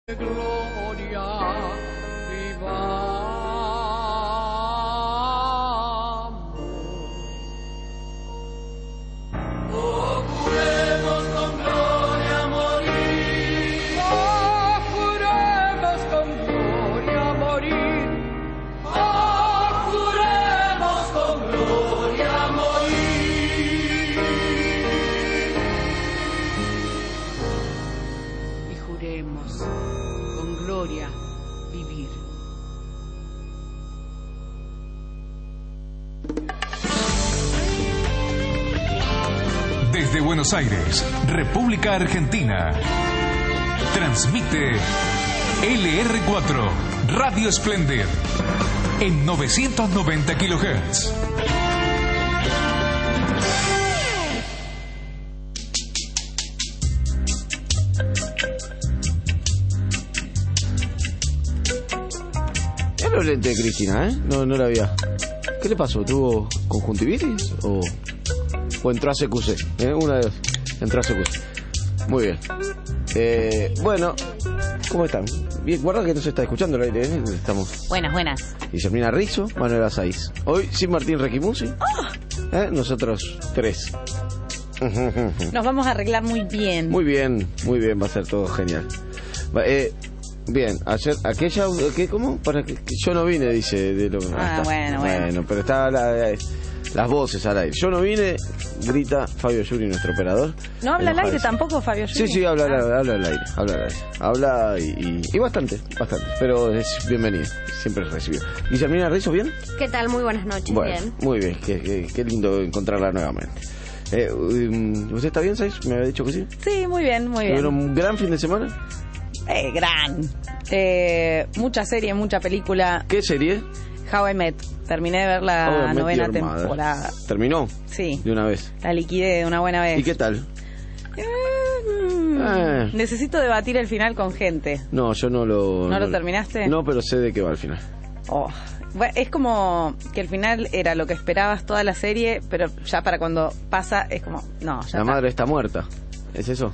Gloria, vivamos. Oh, juremos con gloria morir. Oh, juremos con gloria morir. Oh, juremos con gloria morir. Y juremos con gloria vivir. Desde Buenos Aires, República Argentina, transmite LR4 Radio Splendid en 990 kHz. Era el lente de Cristina, ¿eh? No la había. ¿Qué le pasó? ¿Tuvo conjuntivitis? ¿O entró a CQC? Una de dos. Entró a CQC. Muy bien. Bueno, ¿cómo están? Bien, guarda que no se está escuchando el aire, ¿eh? Estamos. Buenas. Guillermina Rizzo, Manuel Azáiz. Hoy sin Martín Requimusi. Nosotros tres. Nos vamos a arreglar muy bien. Muy bien, va a ser todo genial. Bien, ayer, ¿cómo? Para que yo no vine, dice. Bueno, pero está las voces al aire. Yo no vine, grita Fabio Yuri, nuestro operador. ¿No habla al aire tampoco, Fabio Yuri? Sí, habla al aire. Habla y bastante. Pero es bienvenido, siempre es recibido. Guillermina Rizzo, ¿bien? ¿Qué tal? Muy buenas noches, bueno, bien. Muy bien, qué lindo encontrarla nuevamente. ¿Usted está bien, Saiz? ¿Me había dicho que sí? Sí, muy bien. ¿Tuvieron un gran fin de semana? Gran. Mucha serie, mucha película. ¿Qué serie? How I Met. Terminé de ver la novena temporada. ¿Terminó? Sí. ¿De una vez? La liquidé de una buena vez. ¿Y qué tal? Necesito debatir el final con gente. No, yo no lo... ¿No lo terminaste? No, pero sé de qué va el final. Bueno, es como que el final era lo que esperabas toda la serie, pero ya para cuando pasa es como... No, ya La madre está muerta. ¿Es eso?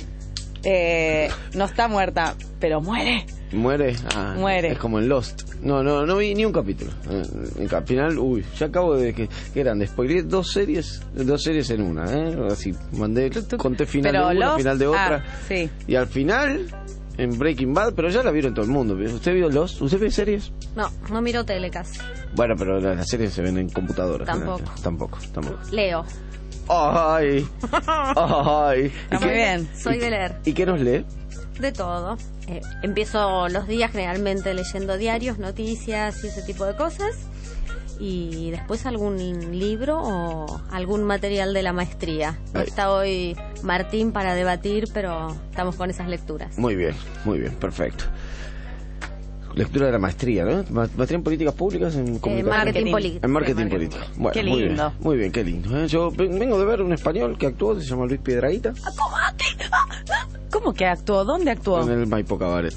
No está muerta, pero muere. ¿Muere? Muere. Es como en Lost. No vi ni un capítulo. Al final, ya acabo de que eran de spoiler dos series en una, así conté final pero de una, Lost, final de otra. Sí. Y al final, en Breaking Bad, pero ya la vieron todo el mundo. ¿Usted vio Lost? ¿Usted ve series? No miro tele casi. Bueno, pero las series se ven en computadoras. Tampoco. Leo. Ay. Está muy bien. Soy de leer. ¿Y qué nos lee? De todo. Empiezo los días generalmente leyendo diarios, noticias y ese tipo de cosas. Y después algún libro o algún material de la maestría. No está hoy Martín para debatir, pero estamos con esas lecturas. Muy bien, perfecto. Lectura de la maestría, ¿no? Maestría en políticas públicas, en marketing político. En marketing político. Bueno, qué lindo. Muy bien, qué lindo. Yo vengo de ver un español que actuó, se llama Luis Piedrahita. ¿Cómo que actuó? ¿Dónde actuó? En el Maipo Cabaret.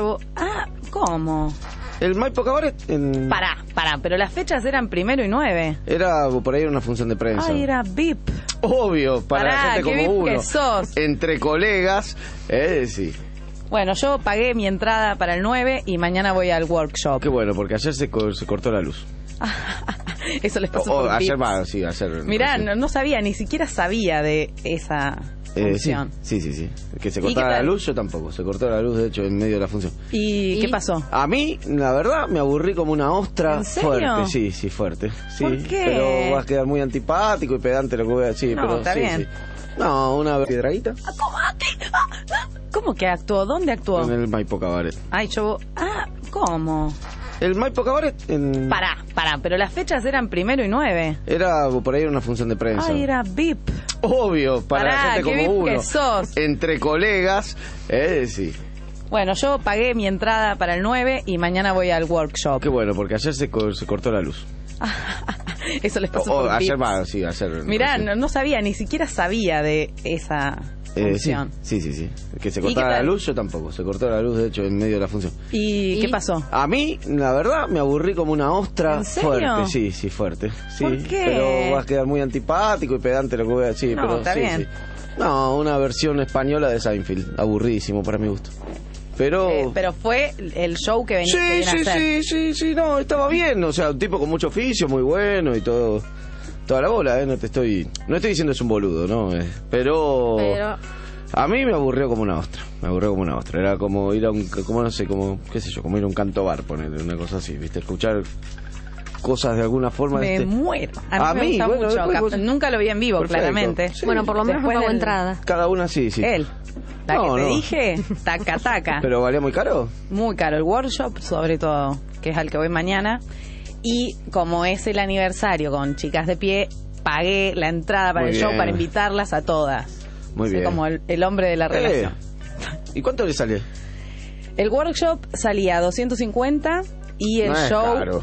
¿Cómo? El Maipo Cabaret en... Pará, pero las fechas eran 1 y 9. Era por ahí una función de prensa. Era VIP. Obvio, para gente como VIP uno. Que sos. Entre colegas, sí. Bueno, yo pagué mi entrada para el 9 y mañana voy al workshop. Qué bueno, porque ayer se cortó la luz. Eso les pasó por ayer VIPs. ayer. Mirá, no sabía, ni siquiera sabía de esa función. Sí. Que se cortara la luz, yo tampoco. Se cortó la luz, de hecho, en medio de la función. ¿Y qué pasó? A mí, la verdad, me aburrí como una ostra. ¿En serio? Fuerte, sí, fuerte. Sí, ¿por qué? Pero vas a quedar muy antipático y pedante lo que voy a decir. No, pero está bien. Sí. No, una Piedrahita. ¿Cómo que actuó? ¿Dónde actuó? En el Maipo Cabaret. ¿Cómo? El Maipo Cabaret en... Pará, pero las fechas eran 1 y 9. Era por ahí una función de prensa. Era VIP. Obvio, para gente como VIP uno. Que sos. Entre colegas, sí. Bueno, yo pagué mi entrada para el 9 y mañana voy al workshop. Qué bueno, porque ayer se cortó la luz. Eso les pasó por ayer VIPs. ayer. Mirá, no sabía, ni siquiera sabía de esa función. Sí. Que se cortara la luz, yo tampoco. Se cortó la luz, de hecho, en medio de la función. ¿Y qué pasó? A mí, la verdad, me aburrí como una ostra. ¿En serio? Fuerte, sí, fuerte. Sí, ¿por qué? Pero vas a quedar muy antipático y pedante lo que voy a decir. No, pero está bien. Sí. No, una versión española de Seinfeld. Aburridísimo para mi gusto. Pero fue el show que venía que viene a hacer. Sí, no, estaba bien. O sea, un tipo con mucho oficio, muy bueno y todo. Toda la bola, no estoy diciendo es un boludo, ¿no? Pero a mí me aburrió como una ostra. Era como ir a como ir a un canto bar, ponerle una cosa así, ¿viste? Escuchar cosas de alguna forma. Me muero. A mí me gusta mucho. Nunca lo vi en vivo, perfecto, claramente. sí. Bueno, por lo menos no pagó entrada. Cada una sí. Él. La que te dije, taca. ¿Pero valía muy caro? Muy caro. El workshop, sobre todo, que es al que voy mañana. Y como es el aniversario con Chicas de Pie, pagué la entrada para Muy el show bien. para invitarlas a todas. Muy bien. Como el hombre de la relación. ¿Y cuánto le sale? El workshop salía 250 y el No es show... caro.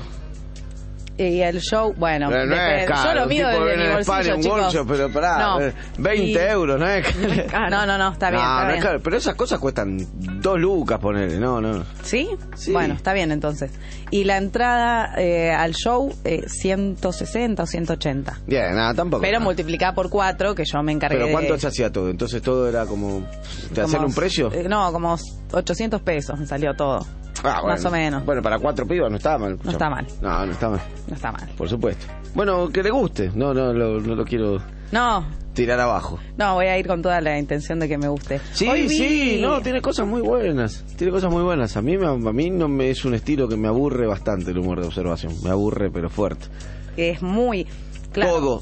Y el show, bueno, Pero no es caro. yo lo mido tipo desde viene mi en España, bolsillo, un chicos. workshop, pero pará, No. 20 euros, ¿no es caro? No, está bien. No, está no es bien. caro, pero esas cosas cuestan 2 lucas, ponele, no. ¿Sí? Sí. Bueno, está bien entonces. Y la entrada al show, 160 o 180. Bien, nada, tampoco. Pero nada. multiplicada por 4, que yo me encargué ¿Pero cuánto de... se hacía todo? Entonces todo era como... ¿Te hacían como- un precio? No, como 800 pesos me salió todo. Bueno. Más o menos. Bueno, para 4 pibas no está mal. No está mal. No está mal, No está mal. por supuesto. Bueno, que le guste. No lo quiero No, tirar abajo. voy a ir con toda la intención de que me guste. Sí, Hoy vi- tiene cosas muy buenas. A mí no me es un estilo que me aburre bastante el humor de observación. Me aburre, pero fuerte. Es muy... Claro.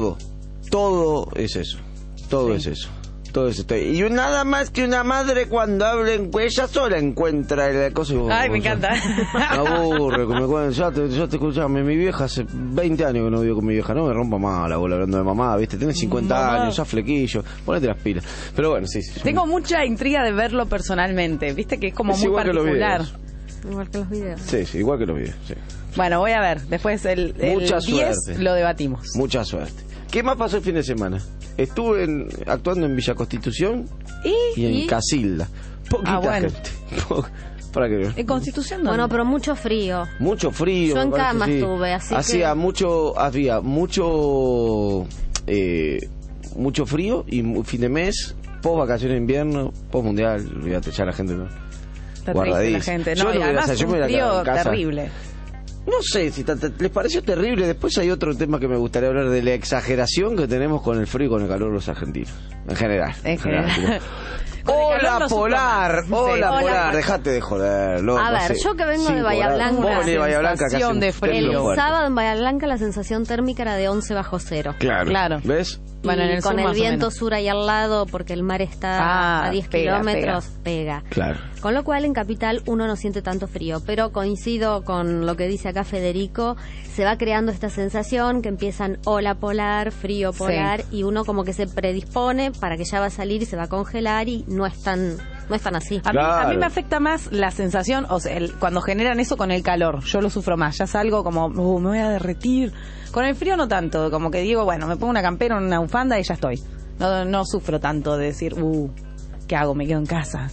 Todo es eso. Todo es eso. Y nada más que una madre cuando habla ella sola encuentra el cosa. Ay, me encanta. Me aburre, yo te escuchaba, mi vieja hace 20 años que no vivo con mi vieja, no me rompa más la bola hablando de mamá, ¿viste? Tenés 50 Mamá. años, ya flequillo, ponete las pilas. Pero bueno, sí. Tengo mucha intriga de verlo personalmente. Viste que es como Es muy igual que los particular. videos. Igual que los videos. Sí, igual que los videos, sí. Bueno, voy a ver. Después el Mucha 10 suerte. lo debatimos. Mucha suerte. ¿Qué más pasó el fin de semana? Estuve actuando en Villa Constitución y en Casilda. Poquita bueno. gente. Para que vean. ¿En Constitución dónde? Bueno, pero mucho frío. Mucho frío. Yo en me parece, cama sí. estuve, así Había mucho frío y fin de mes, post vacaciones de invierno, post mundial, olvídate, ya la gente no. Está triste guardadísimo. la gente. Yo No, no y voy a además hacer, yo me un voy a quedar frío en casa. terrible. No sé si les pareció terrible. Después hay otro tema que me gustaría hablar de la exageración que tenemos con el frío y con el calor los argentinos. En general. En general. Con el calor Hola lo Polar, sufro más. hola Sí. Polar, dejate de joder. Loco, A ver, hace yo que vengo de 5 Bahía grados. Blanca, Vos venís de Bahía Blanca que hace sensación un de frío. frío El fuerte. sábado en Bahía Blanca la sensación térmica era de 11 bajo cero. Claro. ¿Ves? Bueno, Y en el con sur el más o viento menos. sur ahí al lado, porque el mar está a 10 pega, kilómetros, pega. Claro. Con lo cual en Capital uno no siente tanto frío, pero coincido con lo que dice acá Federico, se va creando esta sensación que empiezan ola polar, frío polar, y uno como que se predispone para que ya va a salir y se va a congelar y no es tan así. A mí Claro. me afecta más la sensación, o sea, cuando generan eso con el calor. Yo lo sufro más. Ya salgo como, me voy a derretir. Con el frío no tanto, como que digo, bueno, me pongo una campera, una bufanda y ya estoy. No sufro tanto de decir, ¿qué hago? Me quedo en casa.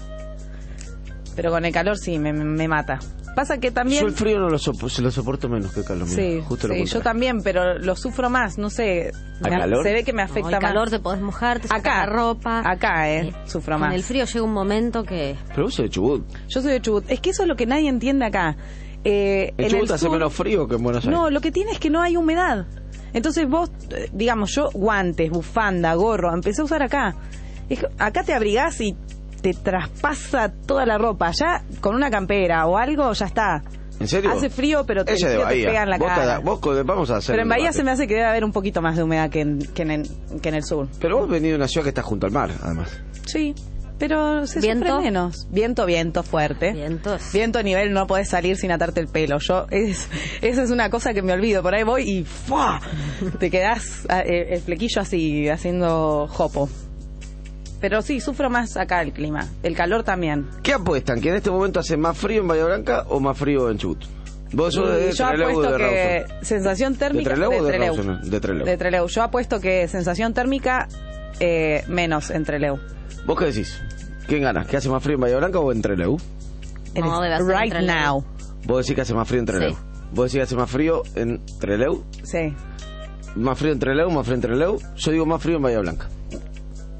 Pero con el calor sí, me mata. Pasa que también... Yo el frío no se lo soporto menos que el calor. Sí, mira, justo lo sí, yo contrario. también, pero lo sufro más, no sé. ¿Al calor? Se ve que me No, afecta el calor más. te podés mojar, te sacas Acá, la ropa. acá, sufro Con más. el frío llega un momento que... Pero vos sos de Chubut. Yo soy de Chubut. Es que eso es lo que nadie entiende acá. En En Chubut el hace sur- menos frío que en Buenos Aires. No, lo que tiene es que no hay humedad. Entonces vos, digamos, yo guantes, bufanda, gorro, empecé a usar acá. Acá te abrigás y te traspasa toda la ropa. Ya con una campera o algo ya está. ¿En serio? Hace frío, pero el Ella de frío te Bahía. pega en la cara. Vamos a hacer Pero en un Bahía debate. se me hace que debe haber un poquito más de humedad que en el sur. Pero vos venís de una ciudad que está junto al mar, además. Sí, pero se ¿Viento? sufre menos. Viento fuerte. Viento A nivel no podés salir sin atarte el pelo. Esa es una cosa que me olvido. Por ahí voy y ¡fua! Te quedás el flequillo así, haciendo jopo. Pero sí, sufro más acá el clima. El calor también. ¿Qué apuestan? ¿Que en este momento hace más frío en Bahía Blanca o más frío en Chubut? Vos sos de Yo Trelew o apuesto de que Rawson. sensación térmica ¿De Trelew o de Trelew. Rawson? De Trelew. De Trelew. Yo apuesto que sensación térmica menos en Trelew. ¿Vos qué decís? ¿Quién gana? ¿Que hace más frío en Bahía Blanca o en Trelew? No, debe ser en right Trelew. now. Vos decís que hace más frío en Trelew. Sí. Vos decís que hace más frío en Trelew. Sí. Más frío en Trelew, más frío en Trelew. Yo digo más frío en Bahía Blanca.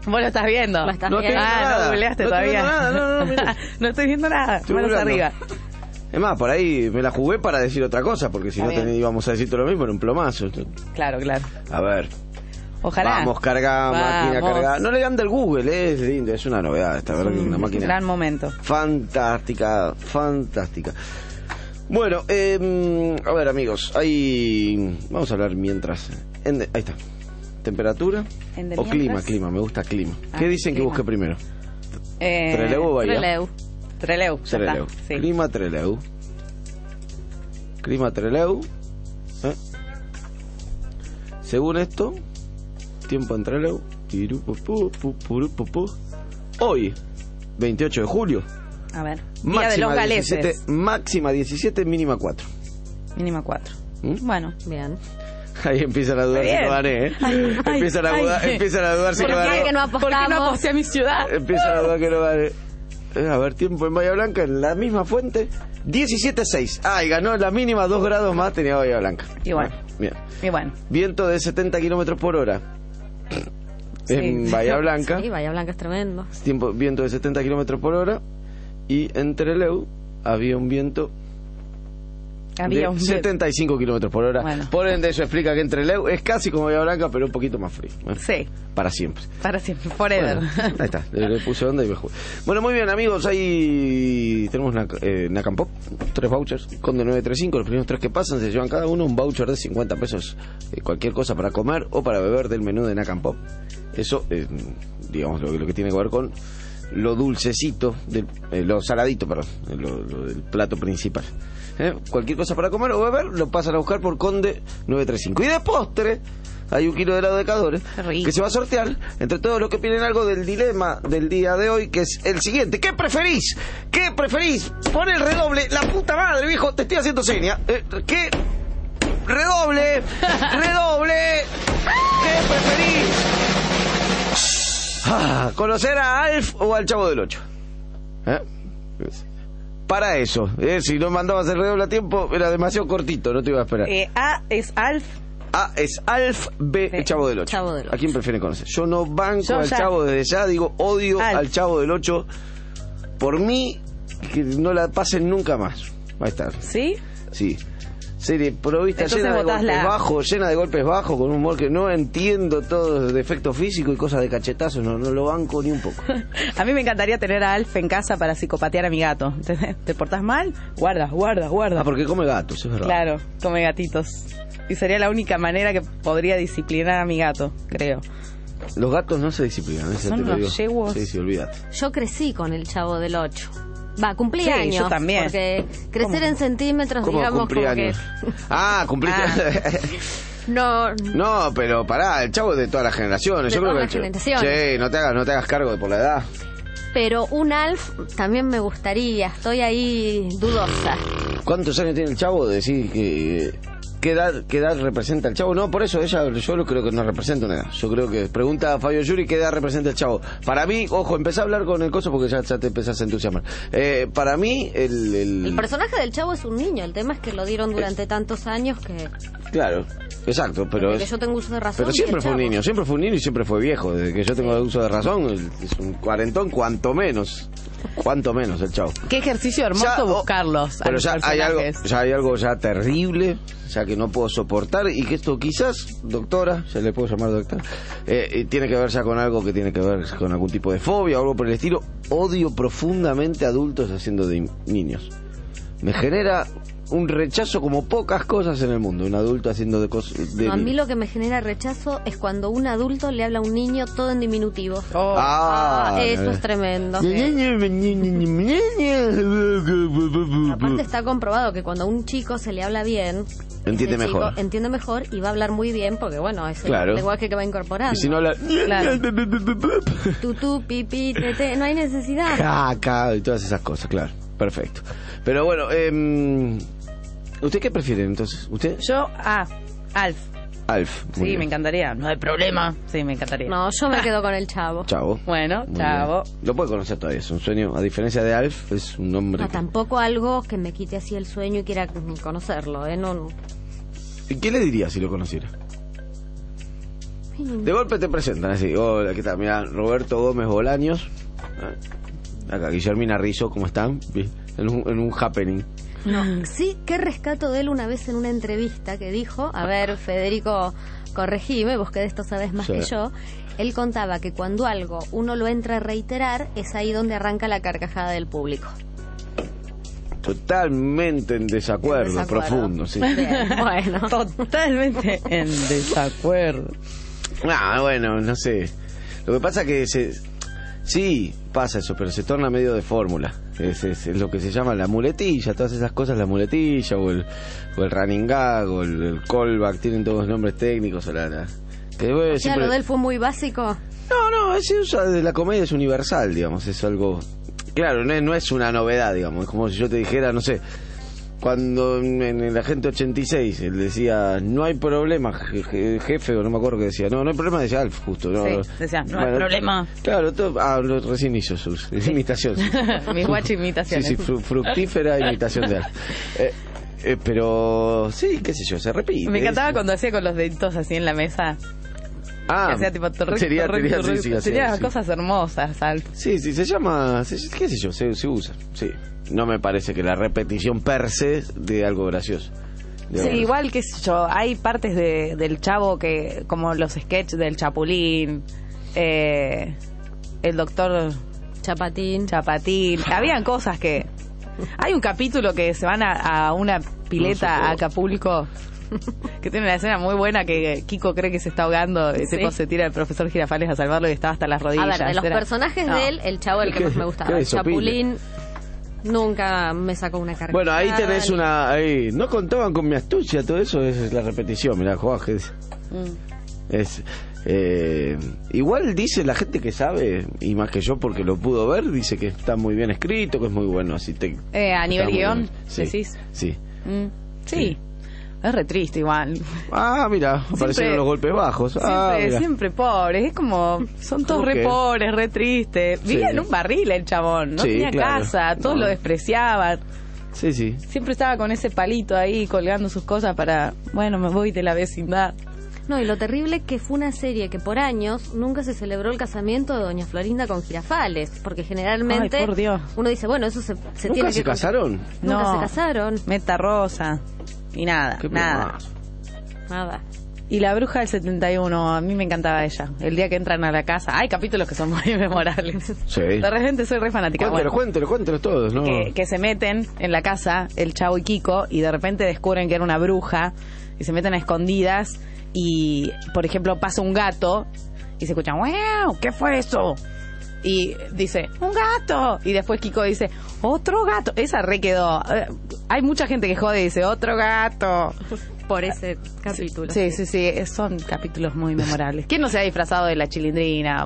Vos lo estás viendo. Lo estás No viendo. estoy viendo nada. no googleaste No estoy todavía. viendo nada, no, mira. No estoy viendo nada. Estoy Manos googleando. arriba. Es más, por ahí me la jugué para decir otra cosa, porque si Está no bien. íbamos a decir todo lo mismo, era un plomazo. Claro, claro. A ver. Ojalá. Vamos, carga, máquina, Vamos. carga. No le anda el Google, es lindo, es una novedad, esta verdad que es una máquina Gran momento. fantástica, fantástica. Bueno, a ver amigos, ahí vamos a hablar mientras. Ahí está. ¿Temperatura? ¿En de O mientras? clima, me gusta clima. Ah, ¿Qué dicen que clima. busque primero? ¿Trelew o Bahía? Trelew. Trelew. ya Trelew. está, sí. Clima Trelew. Clima Trelew. Según esto, tiempo en Trelew. Hoy, 28 de julio. A ver. Día de los galeses. 17, máxima 17, mínima 4. Mínima 4. ¿Mm? Bueno. Bien. Ahí empiezan a dudar si Bien. lo gané, ¿eh? Empiezan a dudar si ¿Por lo qué? gané. Que no ¿Por qué no apostamos? aposté a mi ciudad? Empiezan a dudar que no gane. A ver, tiempo en Bahía Blanca, en la misma fuente, 17.6. Ah, y ganó la mínima 2 grados más, tenía Bahía Blanca. Y bueno. Bien. Y bueno. Viento de 70 kilómetros por hora en Sí. Bahía Blanca. Sí, Bahía Blanca es tremendo. Viento de 70 kilómetros por hora. Y en Trelew había un viento Había de un 75 kilómetros por hora. Bueno. Por ende, eso explica que en Trelew es casi como Bahía Blanca, pero un poquito más frío. Bueno, Sí, para siempre. para siempre. Forever. Bueno, ahí está, le puse onda y me jugué. Bueno, muy bien, amigos, ahí tenemos Nakam Pop, 3 vouchers, con de 935, los primeros 3 que pasan se llevan cada uno un voucher de 50 pesos, cualquier cosa para comer o para beber del menú de Nakam Pop. Eso, digamos, lo que tiene que ver con lo dulcecito, lo saladito, perdón, lo del plato principal. Cualquier cosa para comer o beber lo pasan a buscar por Conde 935. Y de postre hay 1 kilo de helado de Cadores Qué rico. que se va a sortear entre todos los que piden algo del dilema del día de hoy, que es el siguiente. ¿Qué preferís? ¿Qué preferís? Pon el redoble. La puta madre, viejo, te estoy haciendo seña. ¿Qué? Redoble. Redoble. ¿Qué preferís? ¿Conocer a Alf o al Chavo del 8? Para eso, si no mandabas el redoble a tiempo, era demasiado cortito, no te iba a esperar. A es Alf. A es Alf, B Sí. el Chavo del 8. Chavo del ¿A quién prefieren conocer? Yo no banco Yo al ya. Chavo desde ya, digo odio Alf. al Chavo del 8. Por mí, que no la pasen nunca más. Va a estar. ¿Sí? Sí. Serie provista Entonces llena de votás golpes la- bajos, llena de golpes bajos, con un humor que no entiendo, todo de efecto físico y cosas de cachetazos, no lo banco ni un poco. A mí me encantaría tener a Alf en casa para psicopatear a mi gato. ¿Te portás mal? Guarda. Ah, porque come gatos, es verdad. Claro, come gatitos. Y sería la única manera que podría disciplinar a mi gato, creo. Los gatos no se disciplinan, eso Son te lo digo. unos yegüos. Sí, olvídate. Yo crecí con el Chavo del 8. Va, cumplí Sí, años. yo también. Porque crecer ¿Cómo? en centímetros, ¿Cómo digamos, cumplí como que... años? Ah, cumplí. No, No, pero pará, el Chavo es de todas las generaciones. De Yo creo todas que las generaciones. Sí, no te hagas cargo de por la edad. pero un Alf también me gustaría. Estoy ahí dudosa. ¿Cuántos años tiene el Chavo? Decir que ¿qué edad representa el Chavo? No, por eso yo lo creo que no representa una edad. Yo creo que pregunta a Fabio Yuri qué edad representa el Chavo. Para mí, ojo, empecé a hablar con el coso porque ya te empezás a entusiasmar. Para mí, El personaje del Chavo es un niño. El tema es que lo dieron durante tantos años que... Claro, exacto, pero Desde que yo tengo uso de razón. pero siempre el fue un Chavo. niño, siempre fue un niño y siempre fue viejo. Desde que yo tengo uso de razón, es un cuarentón, cuanto menos el Chavo. Qué ejercicio hermoso Ya, buscarlos. a Pero los ya hay personajes. algo ya terrible, ya que no puedo soportar y que esto quizás, doctora, ya le puedo llamar doctora, tiene que ver ya con algo que tiene que ver con algún tipo de fobia o algo por el estilo. Odio profundamente a adultos haciendo de niños. Me genera un rechazo como pocas cosas en el mundo, un adulto haciendo de cosas de No, a mí niños. lo que me genera rechazo es cuando un adulto le habla a un niño todo en diminutivo. Oh, Eso es tremendo. Aparte está comprobado que cuando a un chico se le habla bien, Entiende ese chico mejor. entiende mejor y va a hablar muy bien porque, bueno, es el Claro. lenguaje que va incorporando. Y si no habla... Claro. Tutú, pipí, tete, no hay necesidad. Caca y todas esas cosas, claro. Perfecto. Pero bueno, ¿usted qué prefiere entonces? ¿Usted? Yo, Alf. Alf. muy Sí, bien. me encantaría. No hay problema. Sí, me encantaría. No, yo me quedo con el Chavo. Chavo. Bueno, Muy Chavo. bien. Lo puede conocer todavía, es un sueño. A diferencia de Alf, es un nombre. No, que- tampoco algo que me quite así el sueño y quiera conocerlo, ¿eh? No. ¿Y qué le diría si lo conociera? De golpe te presentan así. Hola, ¿qué tal? Mira, Roberto Gómez Bolaños. Acá, Guillermina Rizzo, ¿cómo están? En un happening. No, sí que rescato de él una vez en una entrevista que dijo, a ver, Federico, corregime, vos que de esto sabés más que yo. Él contaba que cuando algo uno lo entra a reiterar, es ahí donde arranca la carcajada del público. Totalmente en desacuerdo. Profundo, sí. Bien, bueno. Totalmente en desacuerdo. Bueno, no sé. Lo que pasa que sí, pasa eso, pero se torna medio de fórmula. Es lo que se llama la muletilla, todas esas cosas, la muletilla o el running gag o el callback, tienen todos los nombres técnicos. Siempre... lo de él fue muy básico. No, se usa de la comedia, es universal, digamos, es algo... Claro, no es una novedad, digamos, es como si yo te dijera, no sé, cuando en el Agente 86 él decía, no hay problema, jefe, o no me acuerdo qué decía, no hay problema, decía Alf, justo. No, sí, decía, no hay problema. Claro, recién hizo su imitación. Mi guacha imitación. Sí, fructífera imitación de Alf. Pero sí, qué sé yo, se repite. Me encantaba cuando hacía con los deditos así en la mesa. Hacía tipo sería cosas hermosas, Alf. Sí, se llama, qué sé yo, se usa, sí. No me parece que la repetición per se de algo gracioso. Sí, igual, qué sé yo, hay partes del Chavo que, como los sketches del Chapulín, el doctor Chapatín. Habían cosas que... Hay un capítulo que se van a una pileta a Acapulco, que tiene una escena muy buena que Kiko cree que se está ahogando, y tipo se tira el profesor Girafales a salvarlo y estaba hasta las rodillas. A ver, de los personajes de él, el Chavo el que más me gustaba. El Chapulín nunca me sacó una carga. Bueno, ahí tenés ahí no contaban con mi astucia, todo eso es la repetición, mirá, Jorge. Igual dice la gente que sabe, y más que yo porque lo pudo ver, dice que está muy bien escrito, que es muy bueno, así a nivel guión, sí, decís. Sí. Es re triste igual. Mira, aparecieron los golpes bajos. Siempre pobres, es como, son todos re pobres, re tristes. Vivía en un barril el chabón, no tenía casa, todos lo despreciaban. Sí. Siempre estaba con ese palito ahí colgando sus cosas para, bueno, me voy de la vecindad. No, y lo terrible que fue una serie que por años nunca se celebró el casamiento de Doña Florinda con Girafales, porque generalmente por Dios, uno dice, bueno, eso se tiene que... ¿Nunca se casaron? Nunca se casaron. Meta Rosa y nada. Y la bruja del 71, a mí me encantaba ella. El día que entran a la casa, hay capítulos que son muy memorables. Sí. De repente soy re fanática. Cuéntelos todos, ¿no? Que se meten en la casa, el Chavo y Kiko, y de repente descubren que era una bruja, y se meten a escondidas, y, por ejemplo, pasa un gato, y se escuchan, ¡wow! ¿Qué fue eso? Y dice, ¡un gato! Y después Kiko dice, ¡otro gato! Esa re quedó. Hay mucha gente que jode y dice, ¡otro gato! Por ese capítulo. Sí, son capítulos muy memorables. ¿Quién no se ha disfrazado de la Chilindrina?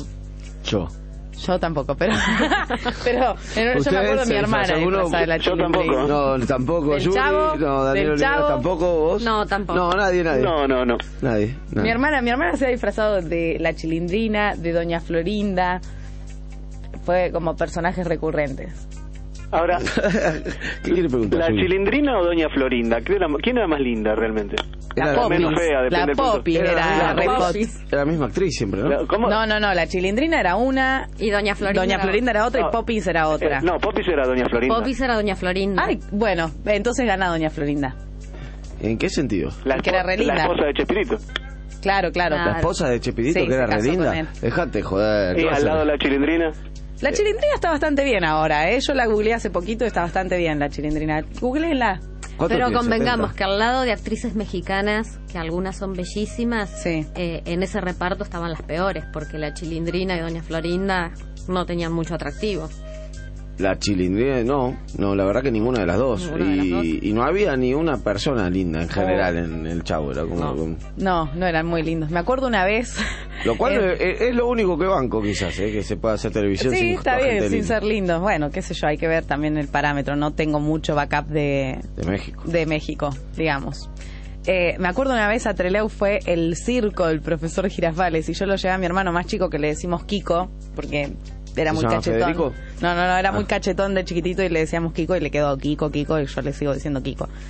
Yo tampoco, pero yo me acuerdo de mi hermana disfrazada de la Chilindrina. Yo tampoco. No, tampoco. ¿Del Yuri, Chavo? no, Daniel ¿Del Olivera Chavo? tampoco, vos. No, tampoco. No, nadie. No. Nadie. Mi hermana se ha disfrazado de la Chilindrina, de Doña Florinda. Fue como personajes recurrentes. Ahora, ¿qué quiere preguntar? ¿la Yuri? Chilindrina o Doña Florinda? ¿Quién era más linda realmente? La Era Popis. menos fea, depende La del punto. Popis era re Popis. hot. Era la misma actriz siempre, ¿no? ¿Cómo? No, la Chilindrina era una, Y Doña Florinda. era otra No. y Popis era otra. No, Popis era Doña Florinda. Popis era Doña Florinda. Ay, bueno, entonces gana Doña Florinda. ¿En qué sentido? que era re linda. La esposa de Chespirito. Claro. La esposa de Chespirito, Sí, que era se casó re linda. con él. Dejate joder. Y ¿qué vas al a lado de hacer? la Chilindrina. La Chilindrina está bastante bien ahora, ¿eh? Yo la googleé hace poquito y está bastante bien la Chilindrina. Googleenla. ¿Cuánto Pero tiene? convengamos 70. que al lado de actrices mexicanas, que algunas son bellísimas, Sí. en ese reparto estaban las peores, porque la Chilindrina y Doña Florinda no tenían mucho atractivo. La Chilindrina, no, la verdad que ninguna de las dos. Ninguna de las dos. Y no había ni una persona linda en general en el Chavo. Era como... No eran muy lindos. Me acuerdo una vez... Lo cual es lo único que banco, quizás, que se pueda hacer televisión Sí, sin está gente bien, sin linda. ser lindos. Bueno, qué sé yo, hay que ver también el parámetro. No tengo mucho backup De México. digamos. Me acuerdo una vez a Trelew fue el circo del profesor Girafales y yo lo llevé a mi hermano más chico que le decimos Kiko, porque era ¿Se muy llama cachetón. Federico? No, era muy cachetón de chiquitito y le decíamos Kiko y le quedó Kiko y yo le sigo diciendo Kiko.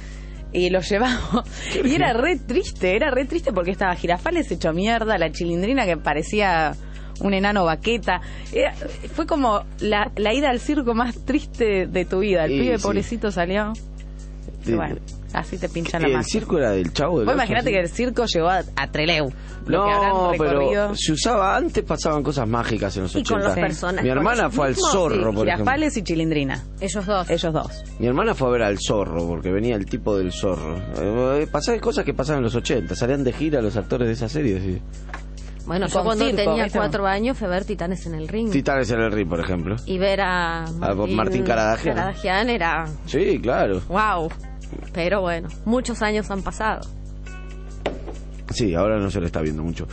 y lo llevamos. Y era re triste porque estaba Girafales hecho mierda, la Chilindrina que parecía un enano baqueta. Fue como la ida al circo más triste de tu vida. El pibe pobrecito salió. Y bueno, así te pinchan la mano. ¿El circo era del Chavo del Ocho? Imagínate que el circo llegó a Trelew. No, pero se usaba antes, pasaban cosas mágicas en los 80. Y con los personajes. Mi hermana fue al Zorro, por ejemplo. Girafales y Chilindrina. Ellos dos. Mi hermana fue a ver al Zorro, porque venía el tipo del Zorro. Pasaban cosas que pasaban en los 80. Salían de gira los actores de esas series. ¿Sí? Bueno, yo cuando tenía 4 años fui a ver Titanes en el Ring. Titanes en el Ring, por ejemplo. Y ver a Martín Caradagian. Caradagian era... Sí, claro. Wow. Pero bueno, muchos años han pasado. Sí, ahora no se le está viendo mucho.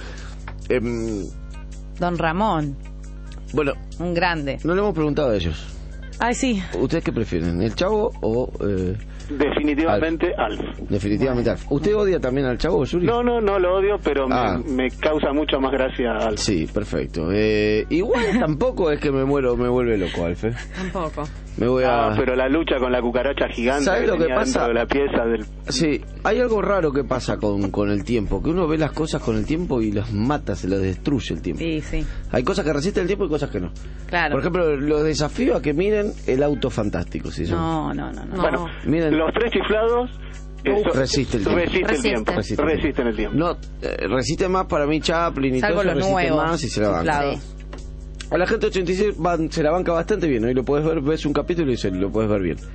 Don Ramón. Bueno. Un grande. No le hemos preguntado a ellos. Ay, sí. ¿Ustedes qué prefieren? ¿El Chavo o...? Definitivamente Alf. Definitivamente Alf. ¿Usted odia también al Chavo, Yuri? No lo odio, pero me causa mucho más gracia Alf. Sí, perfecto. Igual tampoco es que me vuelve loco, Alf. Tampoco. Me voy a... pero la lucha con la cucaracha gigante. ¿Sabes lo que pasa? Dentro de la pieza del... Sí, hay algo raro que pasa con el tiempo, que uno ve las cosas con el tiempo y las mata, se las destruye el tiempo. Sí, sí. Hay cosas que resisten el tiempo y cosas que no. Claro. Por ejemplo, los desafío a que miren El Auto Fantástico. ¿Sí? No. Bueno, miren, los 3 chiflados... resiste el tiempo. Resisten el tiempo. No, resiste más para mí Chaplin y salvo todo eso, los resiste nuevos más y se la banca. A la gente 86 se la banca bastante bien, ¿no? Y lo puedes ver, ves un capítulo y lo puedes ver bien.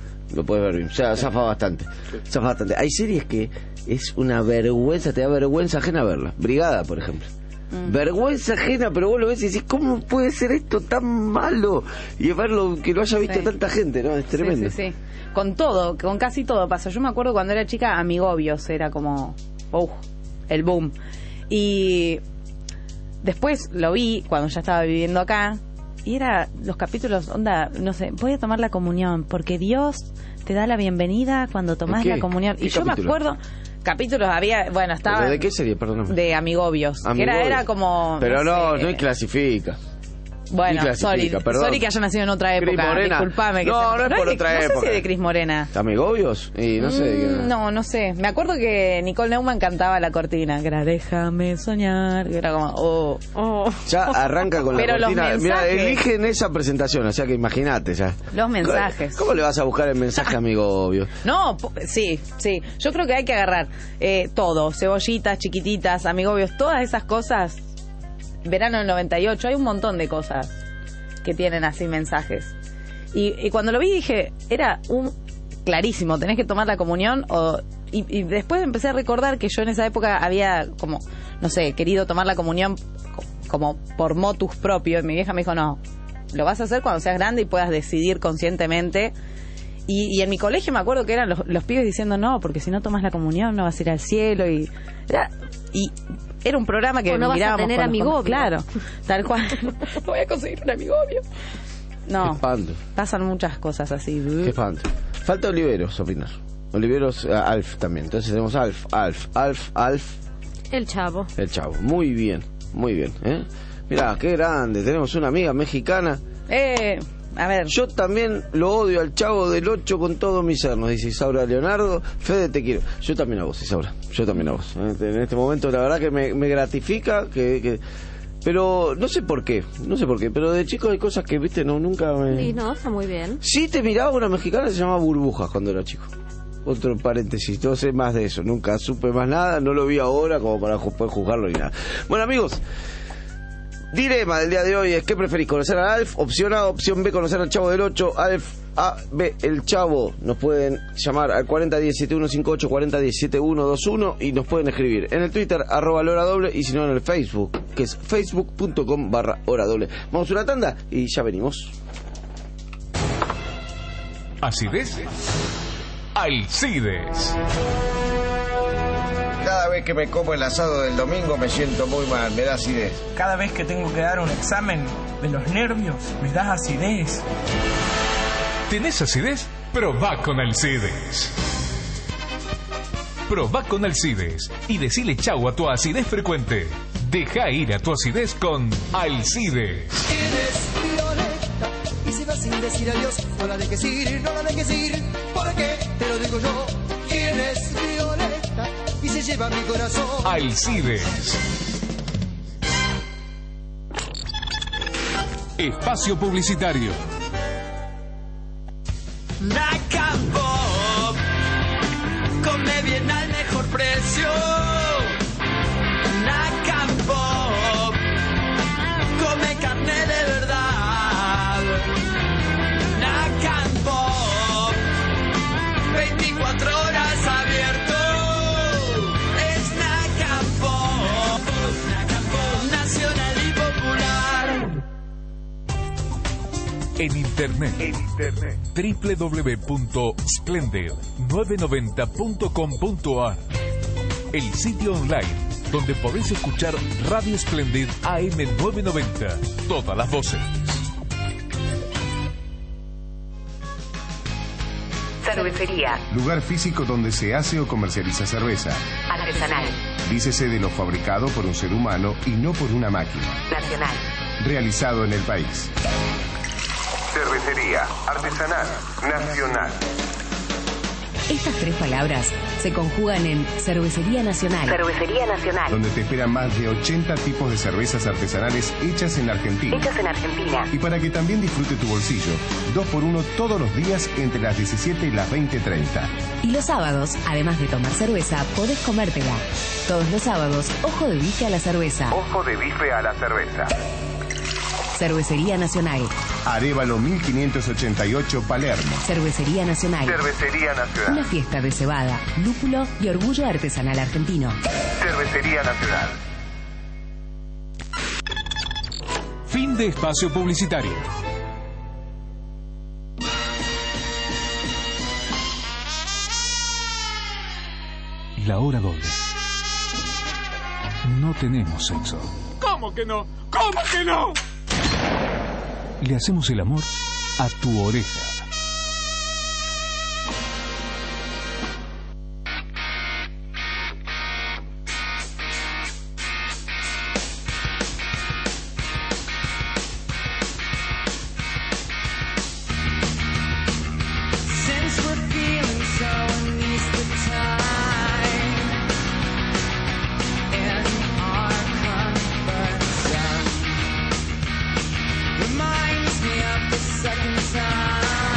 O sea, zafa bastante. Hay series que es una vergüenza, te da vergüenza ajena verla. Brigada, por ejemplo. Vergüenza ajena, pero vos lo ves y decís, ¿cómo puede ser esto tan malo? Y verlo, que lo haya visto tanta gente, ¿no? Es tremendo. Sí. Con casi todo pasa. Yo me acuerdo cuando era chica, Amigobios era como, el boom. Y después lo vi cuando ya estaba viviendo acá y era los capítulos, onda, no sé, voy a tomar la comunión porque Dios te da la bienvenida cuando tomás la comunión. Y yo me acuerdo, capítulos había, bueno, estaba... ¿De qué serie, perdóname? De Amigobios. Que era como... Pero no clasifica. Bueno, sorry que haya nacido en otra época. Disculpame. No es por otra época. No sé si de Cris Morena. ¿Amigobios? Y no sé. No sé. Me acuerdo que Nicole Neumann cantaba la cortina. Que era déjame soñar. Que era como, Ya arranca con pero la cortina. Los mira, eligen esa presentación. O sea que imagínate ya. Los mensajes. ¿Cómo le vas a buscar el mensaje a Amigobios? No, sí. Yo creo que hay que agarrar todo. Cebollitas, chiquititas, Amigobios, todas esas cosas. Verano del 98, hay un montón de cosas que tienen así mensajes. Y cuando lo vi dije, era clarísimo, tenés que tomar la comunión. Y después empecé a recordar que yo en esa época había como, no sé, querido tomar la comunión como por motus propio. Y mi vieja me dijo, no, lo vas a hacer cuando seas grande y puedas decidir conscientemente. Y en mi colegio me acuerdo que eran los pibes diciendo, no, porque si no tomas la comunión no vas a ir al cielo. Y era un programa que no mirábamos. Vas a tener amigobio. Claro, tal cual. No voy a conseguir un amigobio. No, qué espanto. Pasan muchas cosas así. Qué espanto. Falta Oliveros opinar. Oliveros, Alf también. Entonces tenemos Alf. El Chavo. Muy bien. Mirá, qué grande. Tenemos una amiga mexicana. A ver. Yo también lo odio al Chavo del 8 con todo mi ser, nos dice Isaura Leonardo. Fede, te quiero. Yo también a vos, Isaura. En este momento la verdad que me gratifica pero no sé por qué, pero de chico hay cosas que, viste, nunca me... Sí, no, está muy bien. Sí, te miraba una mexicana que se llamaba Burbujas cuando era chico. Otro paréntesis, no sé más de eso, nunca supe más nada, no lo vi ahora como para poder juzgarlo ni nada. Bueno, amigos, dilema del día de hoy es: ¿qué preferís? ¿Conocer a Alf? Opción A. Opción B, conocer al Chavo del 8. Alf, A, B, el Chavo. Nos pueden llamar al 4010-7158, 4010-7121 y nos pueden escribir en el Twitter @LoraDoble y si no en el Facebook, que es facebook.com/HoraDoble. Vamos a una tanda y ya venimos. Acidez, Alcides. Cada vez que me como el asado del domingo me siento muy mal, me da acidez. Cada vez que tengo que dar un examen de los nervios, me da acidez. ¿Tenés acidez? Probá con Alcides. Probá con Alcides y decile chau a tu acidez frecuente. Deja ir a tu acidez con Alcides. Tienes Violeta y se va sin decir adiós. No la dejes ir, porque te lo digo yo. ¿Quién lleva mi corazón. Alcides. Espacio publicitario. Nacampo, come bien al mejor precio. Nacampo, come carne de verdad. Nacampo, 24 horas abierto. Es Nacampo, nacional y popular. En internet. www.splendid990.com.ar, el sitio online donde podés escuchar Radio Splendid AM990, todas las voces. Cervecería. Lugar físico donde se hace o comercializa cerveza. Artesanal. Dícese de lo fabricado por un ser humano y no por una máquina. Nacional. Realizado en el país. Cervecería artesanal nacional. Estas tres palabras se conjugan en Cervecería Nacional. Cervecería Nacional. Donde te esperan más de 80 tipos de cervezas artesanales hechas en Argentina. Hechas en Argentina. Y para que también disfrute tu bolsillo, 2x1 todos los días entre las 17 y las 20:30. Y los sábados, además de tomar cerveza, podés comértela. Todos los sábados, ojo de bife a la cerveza. Ojo de bife a la cerveza. Cervecería Nacional. Arévalo 1588 Palermo. Cervecería Nacional. Cervecería Nacional. Una fiesta de cebada, lúpulo y orgullo artesanal argentino. Cervecería Nacional. Fin de espacio publicitario. La hora doble. No tenemos sexo. ¿Cómo que no? ¿Cómo que no? Le hacemos el amor a tu oreja. Reminds me of the second time.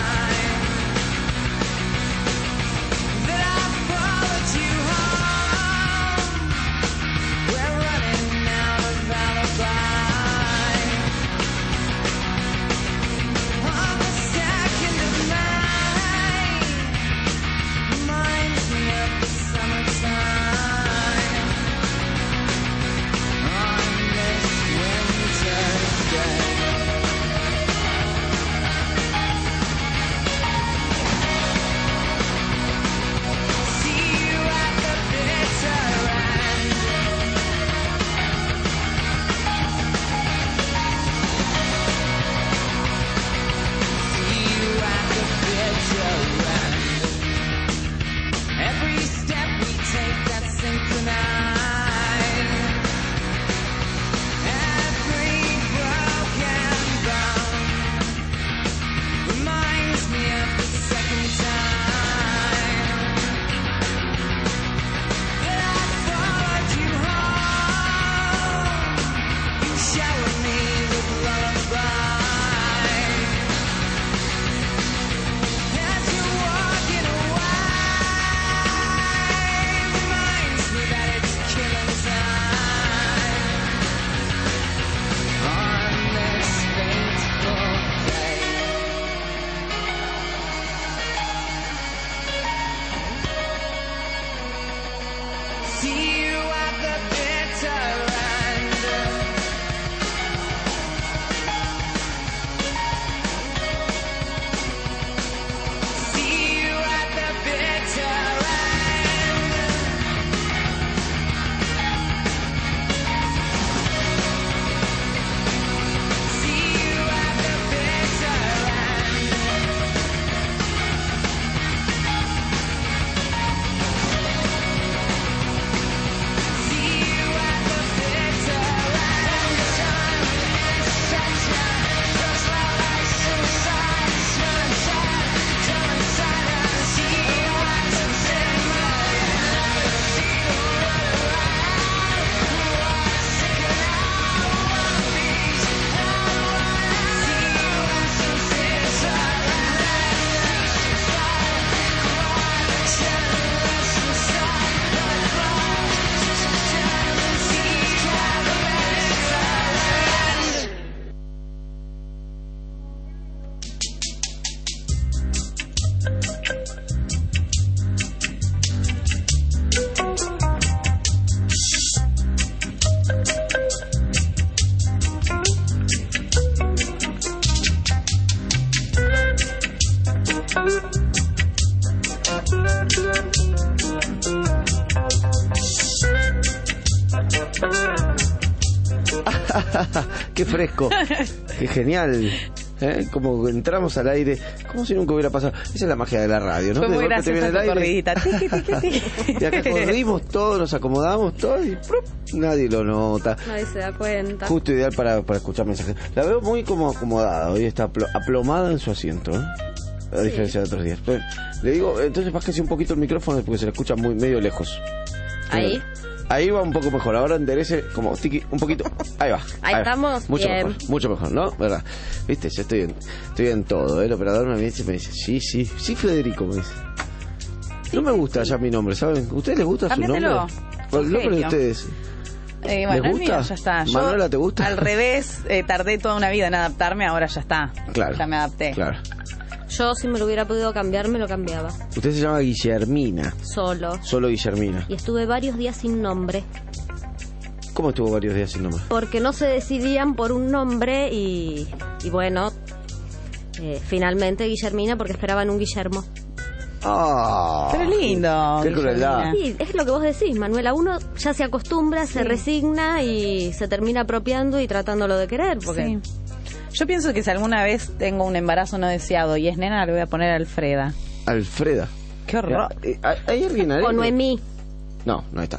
Qué fresco, qué genial. Como entramos al aire, como si nunca hubiera pasado. Esa es la magia de la radio, ¿no? Fue muy graciosa tu corridita. Tiqui, tiqui, tiqui. Y acá corrimos todos, nos acomodamos todos y ¡prup! Nadie lo nota. Nadie se da cuenta. Justo ideal para escuchar mensajes. La veo muy como acomodada, hoy está aplomada en su asiento, a diferencia de otros días. Pero, le digo, entonces bájese un poquito el micrófono porque se le escucha muy medio lejos. Ahí. Ahí va un poco mejor, ahora enderece como tiki, un poquito. Ahí va. Ahí estamos. Mucho bien. mucho mejor, ¿no? ¿Verdad? Viste, yo estoy en todo. El operador me dice, sí, Federico, me dice. No me gusta ya mi nombre, ¿saben? ¿A ustedes les gusta su nombre? ¿Cuál nombre de ustedes? Bueno, ¿Les el gusta? mío ya está. Manuela, ¿te gusta? Al revés, tardé toda una vida en adaptarme, ahora ya está. Claro. Ya me adapté. Claro. Yo, si me lo hubiera podido cambiar, me lo cambiaba. Usted se llama Guillermina. Solo Guillermina. Y estuve varios días sin nombre. ¿Cómo estuvo varios días sin nombre? Porque no se decidían por un nombre y bueno, finalmente Guillermina porque esperaban un Guillermo. ¡Ah! Pero lindo. ¡Qué crueldad! Sí, es lo que vos decís, Manuela. Uno ya se acostumbra, se resigna y se termina apropiando y tratándolo de querer. Porque... Sí. Yo pienso que si alguna vez tengo un embarazo no deseado y es nena, le voy a poner Alfreda. Alfreda. ¡Qué horror! ¿Hay alguien ahí? O Noemí. No está.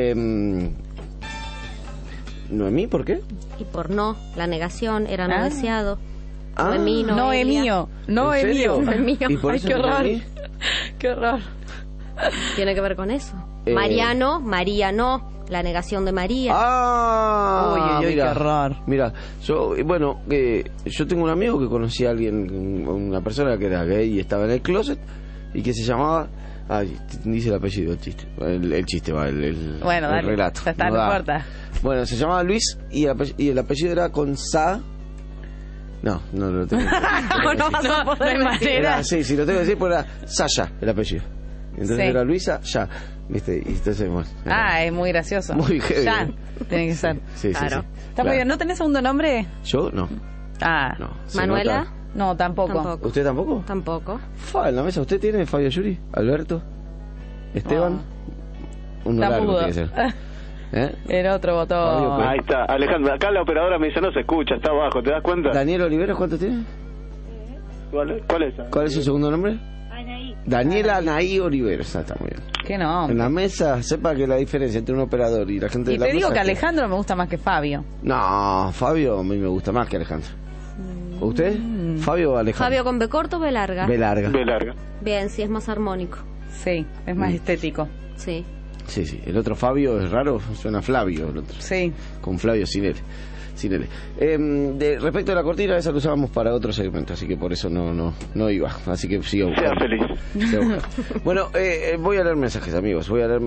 ¿Noemí por qué? Y por no, la negación era no deseado. Noemí, no es mío. No es mío. ¿Y por eso qué horror. Qué horror. Tiene que ver con eso. Mariano, María no. La negación de María. Uy, mira, qué horror. Mira, yo tengo un amigo que conocía a alguien, una persona que era gay y estaba en el closet y que se llamaba... dice el apellido, el chiste. El chiste va, el relato. Ya está, no importa. Bueno, se llamaba Luis y el apellido era con Sa... No lo tengo. no hay manera. Sí, lo tengo que decir, pues era Sasha el apellido. Entonces era Luisa, ya. ¿Viste? Y entonces, bueno, es muy gracioso. Muy heavy. Ya, tiene que ser. Sí, claro. Sí. Está muy bien. ¿No tenés segundo nombre? ¿Yo? No. No. ¿Manuela? No, tampoco. ¿Usted tampoco? Tampoco. En la mesa, ¿usted tiene Fabio Yuri? ¿Alberto? ¿Esteban? Un largo tiene que ser. El otro botón. Ahí está, Alejandro. Acá la operadora me dice no se escucha, está abajo, ¿te das cuenta? Daniel Oliveros, ¿cuánto tiene? ¿Cuál es su segundo nombre? Daniela Anaí Oliveros. Está muy bien. ¿Qué nombre? En la mesa, sepa que la diferencia entre un operador y la gente de la mesa... Y te digo que Alejandro me gusta más que Fabio. No, Fabio a mí me gusta más que Alejandro. ¿Usted? ¿Fabio o Alejandro? Fabio con B corto o B larga. B larga. Bien, sí, es más armónico. Sí, es más estético. Sí. Sí. El otro Fabio es raro, suena Flavio el otro. Sí. Con Flavio sin L. Respecto a la cortina, esa la usábamos para otro segmento, así que por eso no iba. Así que siga buscando. Sea feliz. Bueno, voy a leer mensajes, amigos.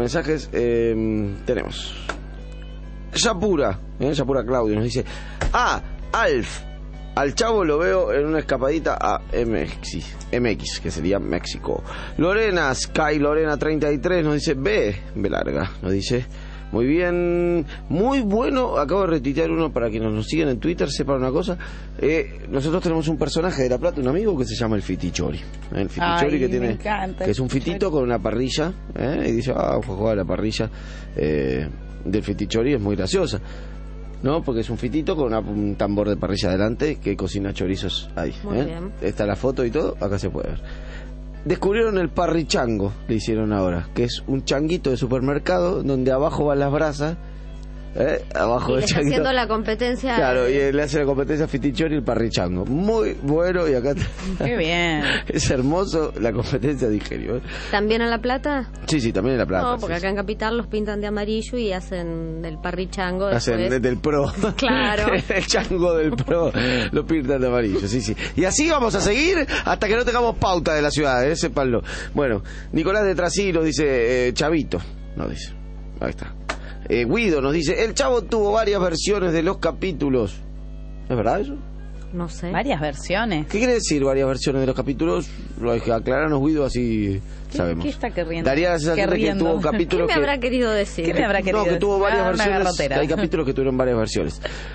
Tenemos Yapura Claudio nos dice: Alf, al chavo lo veo en una escapadita a MX, que sería México. Lorena 33 nos dice B larga, nos dice. Muy bien, muy bueno. Acabo de retuitear uno para quienes nos siguen en Twitter, sepan una cosa. Nosotros tenemos un personaje de La Plata, un amigo que se llama el Fitichori. El Fitichori que es un fitito con una parrilla. Y dice, juega a la parrilla del Fitichori, es muy graciosa. ¿No? Porque es un fitito con un tambor de parrilla adelante que cocina chorizos ahí. Muy bien. Está la foto y todo, acá se puede ver. Descubrieron el parrichango, le hicieron ahora, que es un changuito de supermercado donde abajo van las brasas, abajo y del le está changuito. haciendo la competencia. Claro, y le hace la competencia a Fitichori y el parrichango. Muy bueno, y acá qué bien. Es hermoso la competencia de ingenio. ¿También en La Plata? Sí, también en La Plata. No, porque acá en Capital los pintan de amarillo y hacen el parrichango. Hacen del pro. Claro. El chango del pro lo pintan de amarillo, sí. Y así vamos a seguir hasta que no tengamos pauta de la ciudad, sépanlo. Bueno, Nicolás de Trasí nos dice, Chavito, nos dice. Ahí está. Guido nos dice, el Chavo tuvo varias versiones de los capítulos. ¿Es verdad eso? No sé. Varias versiones. ¿Qué quiere decir varias versiones de los capítulos? Aclaranos, Guido, así sabemos. ¿Qué está queriendo? Daría la sensación de que tuvo capítulos ¿Qué me habrá querido decir? ¿Qué me habrá querido decir? No, que tuvo varias versiones. Garrotera. Hay capítulos que tuvieron varias versiones.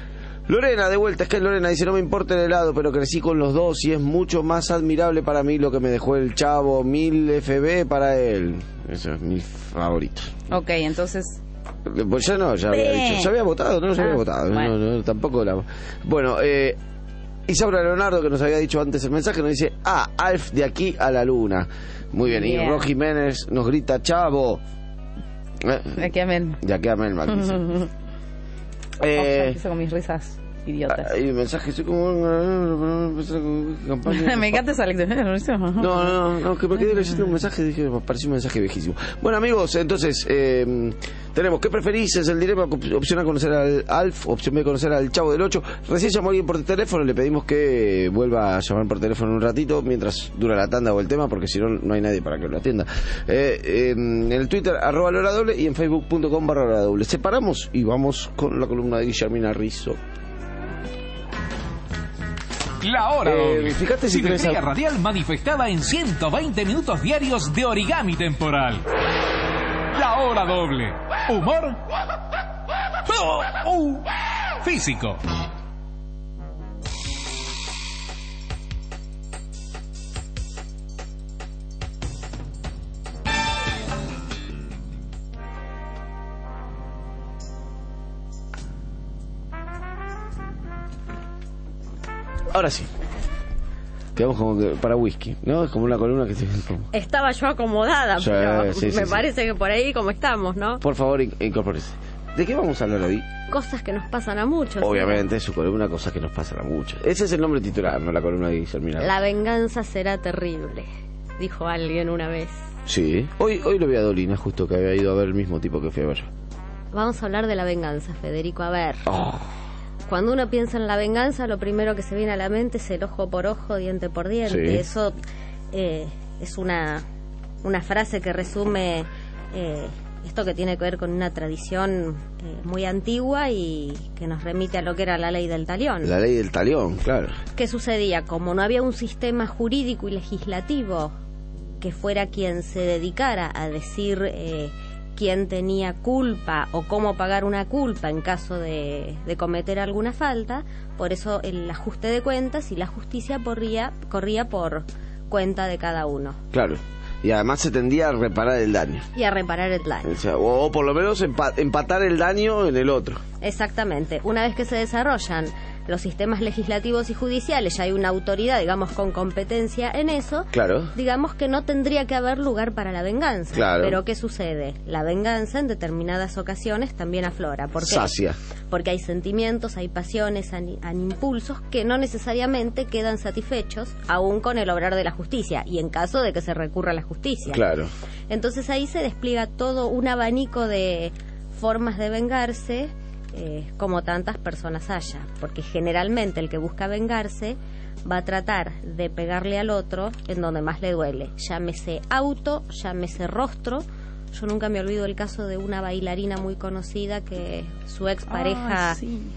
Lorena, de vuelta, es que Lorena dice, no me importa el helado, pero crecí con los dos y es mucho más admirable para mí lo que me dejó el Chavo, 1000 FB para él. Eso es mi favorito. Ok, entonces... Pues ya no, ya había dicho, ya había votado, no, ya había votado, bueno. no, tampoco la... Bueno, Isaura Leonardo, que nos había dicho antes el mensaje, nos dice, Alf de aquí a la luna. Muy bien, y Ro Jiménez nos grita, Chavo. De aquí a Mel. De aquí a Mel, empiezo con mis risas idiotas. Hay un mensaje, soy como... Me encanta esa lección. No, que me quedé leyendo un mensaje, dije, me pareció un mensaje viejísimo. Bueno, amigos, entonces, tenemos, ¿qué preferís? Es el dilema, opción A, conocer al Alf, opción B, conocer al Chavo del 8. Recién llamó alguien por teléfono, le pedimos que vuelva a llamar por teléfono un ratito, mientras dura la tanda o el tema, porque si no, no hay nadie para que lo atienda. En el Twitter, @LoraDoble, y en Facebook.com/LoraDoble. Separamos y vamos con la columna de Guillermina Rizzo. La hora doble. Fíjate si Simetría radial manifestada en 120 minutos diarios de origami temporal. La hora doble. Humor. Físico. Ahora sí. Quedamos como que para whisky, ¿no? Es como una columna que... Estaba yo acomodada, sí, pero sí, me parece que por ahí como estamos, ¿no? Por favor, incorpórese. ¿De qué vamos a hablar hoy? Cosas que nos pasan a muchos. Obviamente, su columna, cosas que nos pasan a muchos. Ese es el nombre titular, ¿no? La columna de Guillermina. La venganza será terrible, dijo alguien una vez. Sí. Hoy lo vi a Dolina, justo que había ido a ver el mismo tipo que fui a ver. Vamos a hablar de la venganza, Federico. A ver... Cuando uno piensa en la venganza, lo primero que se viene a la mente es el ojo por ojo, diente por diente. Sí. Eso es una frase que resume esto que tiene que ver con una tradición muy antigua y que nos remite a lo que era la ley del talión. La ley del talión, claro. ¿Qué sucedía? Como no había un sistema jurídico y legislativo que fuera quien se dedicara a decir... quién tenía culpa o cómo pagar una culpa en caso de cometer alguna falta, por eso el ajuste de cuentas y la justicia corría por cuenta de cada uno. Claro, y además se tendía a reparar el daño. Y a reparar el daño. O sea, o por lo menos empatar el daño en el otro. Exactamente. Una vez que se desarrollan los sistemas legislativos y judiciales, ya hay una autoridad, digamos, con competencia en eso, claro. Digamos que no tendría que haber lugar para la venganza. Claro. Pero ¿qué sucede? La venganza en determinadas ocasiones también aflora. ¿Por qué? Sacia. Porque hay sentimientos, hay pasiones, hay impulsos que no necesariamente quedan satisfechos aún con el obrar de la justicia y en caso de que se recurra a la justicia. Claro. Entonces ahí se despliega todo un abanico de formas de vengarse, como tantas personas haya, porque generalmente el que busca vengarse va a tratar de pegarle al otro en donde más le duele, llámese auto, llámese rostro. Yo nunca me olvido el caso de una bailarina muy conocida que su expareja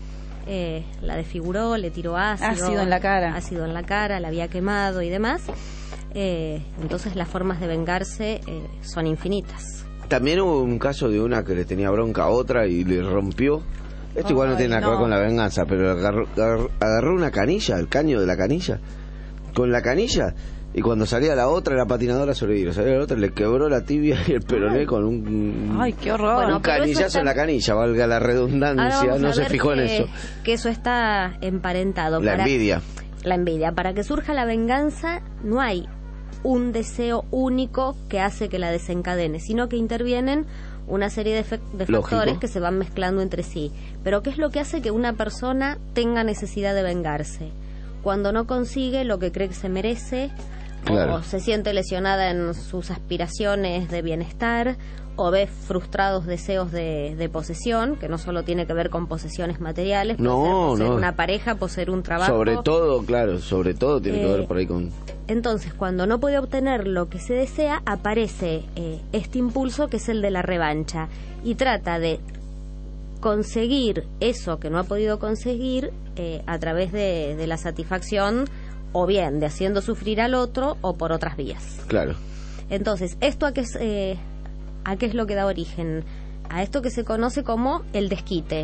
la desfiguró, le tiró ácido en la cara, la había quemado y demás. Entonces las formas de vengarse son infinitas. También hubo un caso de una que le tenía bronca a otra y le rompió. Esto igual no tiene nada que ver con la venganza, pero agarró una canilla, el caño de la canilla, con la canilla, y cuando salía la otra, la patinadora sobrevivió, salía la otra, le quebró la tibia y el peroné con un... ¡Ay, qué horror! Un canillazo en la canilla, valga la redundancia, no se fijó en eso. Que eso está emparentado. La envidia. La envidia. Para que surja la venganza no hay un deseo único que hace que la desencadene, sino que intervienen una serie de factores que se van mezclando entre sí. Pero ¿qué es lo que hace que una persona tenga necesidad de vengarse? Cuando no consigue lo que cree que se merece, claro, o se siente lesionada en sus aspiraciones de bienestar, o ve frustrados deseos de posesión, que no solo tiene que ver con posesiones materiales, poseer una pareja, poseer un trabajo. Sobre todo, claro, tiene que ver por ahí con... Entonces, cuando no puede obtener lo que se desea, aparece este impulso que es el de la revancha, y trata de conseguir eso que no ha podido conseguir a través de la satisfacción, o bien de haciendo sufrir al otro, o por otras vías. Claro. Entonces, ¿esto a qué es lo que da origen? A esto que se conoce como el desquite.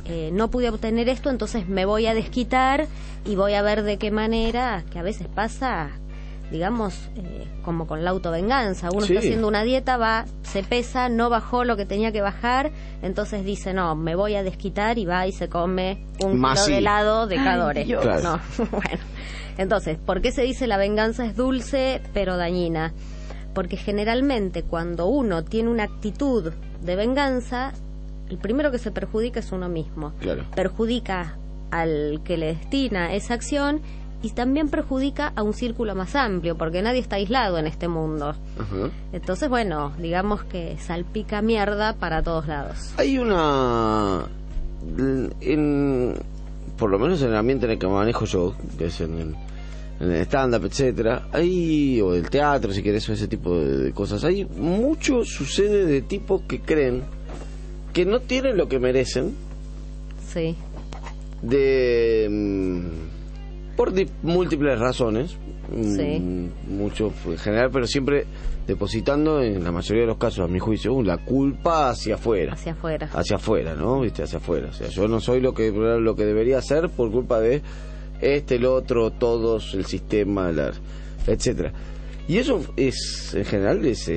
no pude obtener esto, entonces me voy a desquitar y voy a ver de qué manera, que a veces pasa, digamos, como con la autovenganza. Uno está haciendo una dieta, va, se pesa, no bajó lo que tenía que bajar, entonces dice, no, me voy a desquitar, y va y se come un kilo de helado de Cadore. Claro. No, bueno. Entonces, ¿por qué se dice la venganza es dulce pero dañina? Porque generalmente cuando uno tiene una actitud de venganza, el primero que se perjudica es uno mismo. Claro. Perjudica al que le destina esa acción y también perjudica a un círculo más amplio, porque nadie está aislado en este mundo. Ajá. Entonces, bueno, digamos que salpica mierda para todos lados. Hay una... por lo menos en el ambiente en el que manejo yo, que es en el stand-up, etcétera, hay, o el teatro, si querés, o ese tipo de cosas, hay mucho sucede de tipos que creen que no tienen lo que merecen. Sí. Por múltiples razones. Sí. Mucho en general, pero siempre depositando, en la mayoría de los casos, a mi juicio, la culpa hacia afuera. Hacia afuera. Hacia afuera, ¿no? ¿Viste? Hacia afuera. O sea, yo no soy lo que debería ser por culpa de el otro, todos, el sistema, etcétera. Y eso es, en general, es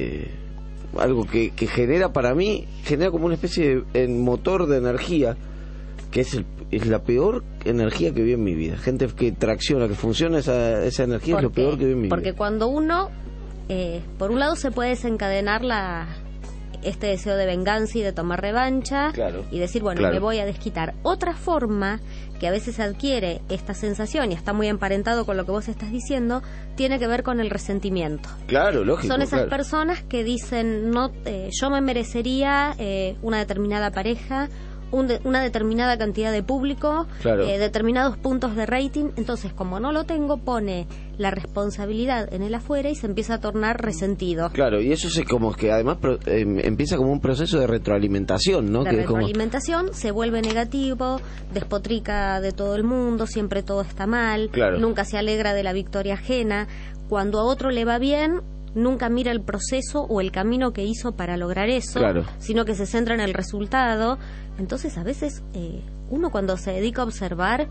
algo que genera, para mí, genera como una especie de motor de energía, que es la peor energía que vi en mi vida. Gente que tracciona, que funciona esa energía, es lo peor que vi en mi vida. Porque cuando uno, por un lado, se puede desencadenar este deseo de venganza y de tomar revancha, claro, y decir, bueno, me voy a desquitar. Otra forma que a veces adquiere esta sensación, y está muy emparentado con lo que vos estás diciendo, tiene que ver con el resentimiento. Claro, lógico. Son esas personas que dicen, no, yo me merecería una determinada pareja, una determinada cantidad de público, claro, determinados puntos de rating. Entonces, como no lo tengo, pone la responsabilidad en el afuera y se empieza a tornar resentido. Claro, y eso es como que además empieza como un proceso de retroalimentación, ¿no? De retroalimentación, se vuelve negativo, despotrica de todo el mundo, siempre todo está mal, claro, nunca se alegra de la victoria ajena. Cuando a otro le va bien, nunca mira el proceso o el camino que hizo para lograr eso, claro, sino que se centra en el resultado. Entonces, a veces, uno cuando se dedica a observar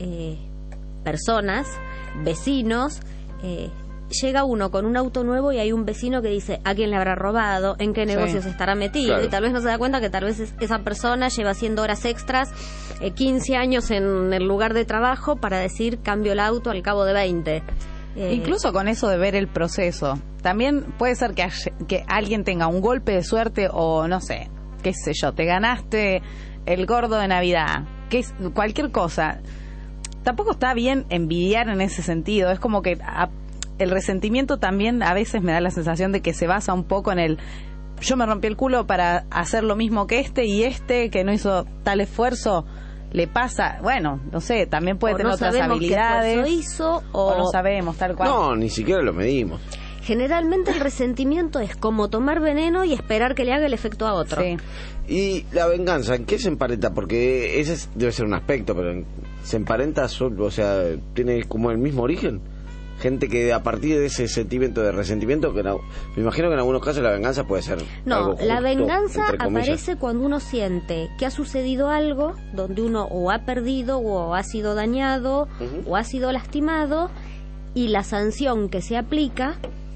personas, vecinos, llega uno con un auto nuevo y hay un vecino que dice, ¿a quién le habrá robado? ¿En qué negocios estará metido? Claro. Y tal vez no se da cuenta que tal vez esa persona lleva haciendo horas extras, 15 años en el lugar de trabajo para decir, cambio el auto al cabo de 20. Incluso con eso de ver el proceso, también puede ser que alguien tenga un golpe de suerte o no sé, qué sé yo, te ganaste el gordo de Navidad, que es cualquier cosa. Tampoco está bien envidiar en ese sentido. Es como que el resentimiento también a veces me da la sensación de que se basa un poco en yo me rompí el culo para hacer lo mismo que y que no hizo tal esfuerzo le pasa, bueno, no sé, también puede tener otras habilidades, qué hizo, o no sabemos, tal cual. No, ni siquiera lo medimos. Generalmente el resentimiento es como tomar veneno y esperar que le haga el efecto a otro. Sí. Y la venganza, ¿en qué se emparenta? Porque ese debe ser un aspecto, pero se emparenta solo, o sea, tiene como el mismo origen. Gente que a partir de ese sentimiento de resentimiento, me imagino que en algunos casos la venganza puede ser no, algo justo, la venganza aparece cuando uno siente que ha sucedido algo donde uno o ha perdido o ha sido dañado o ha sido lastimado y la sanción que se aplica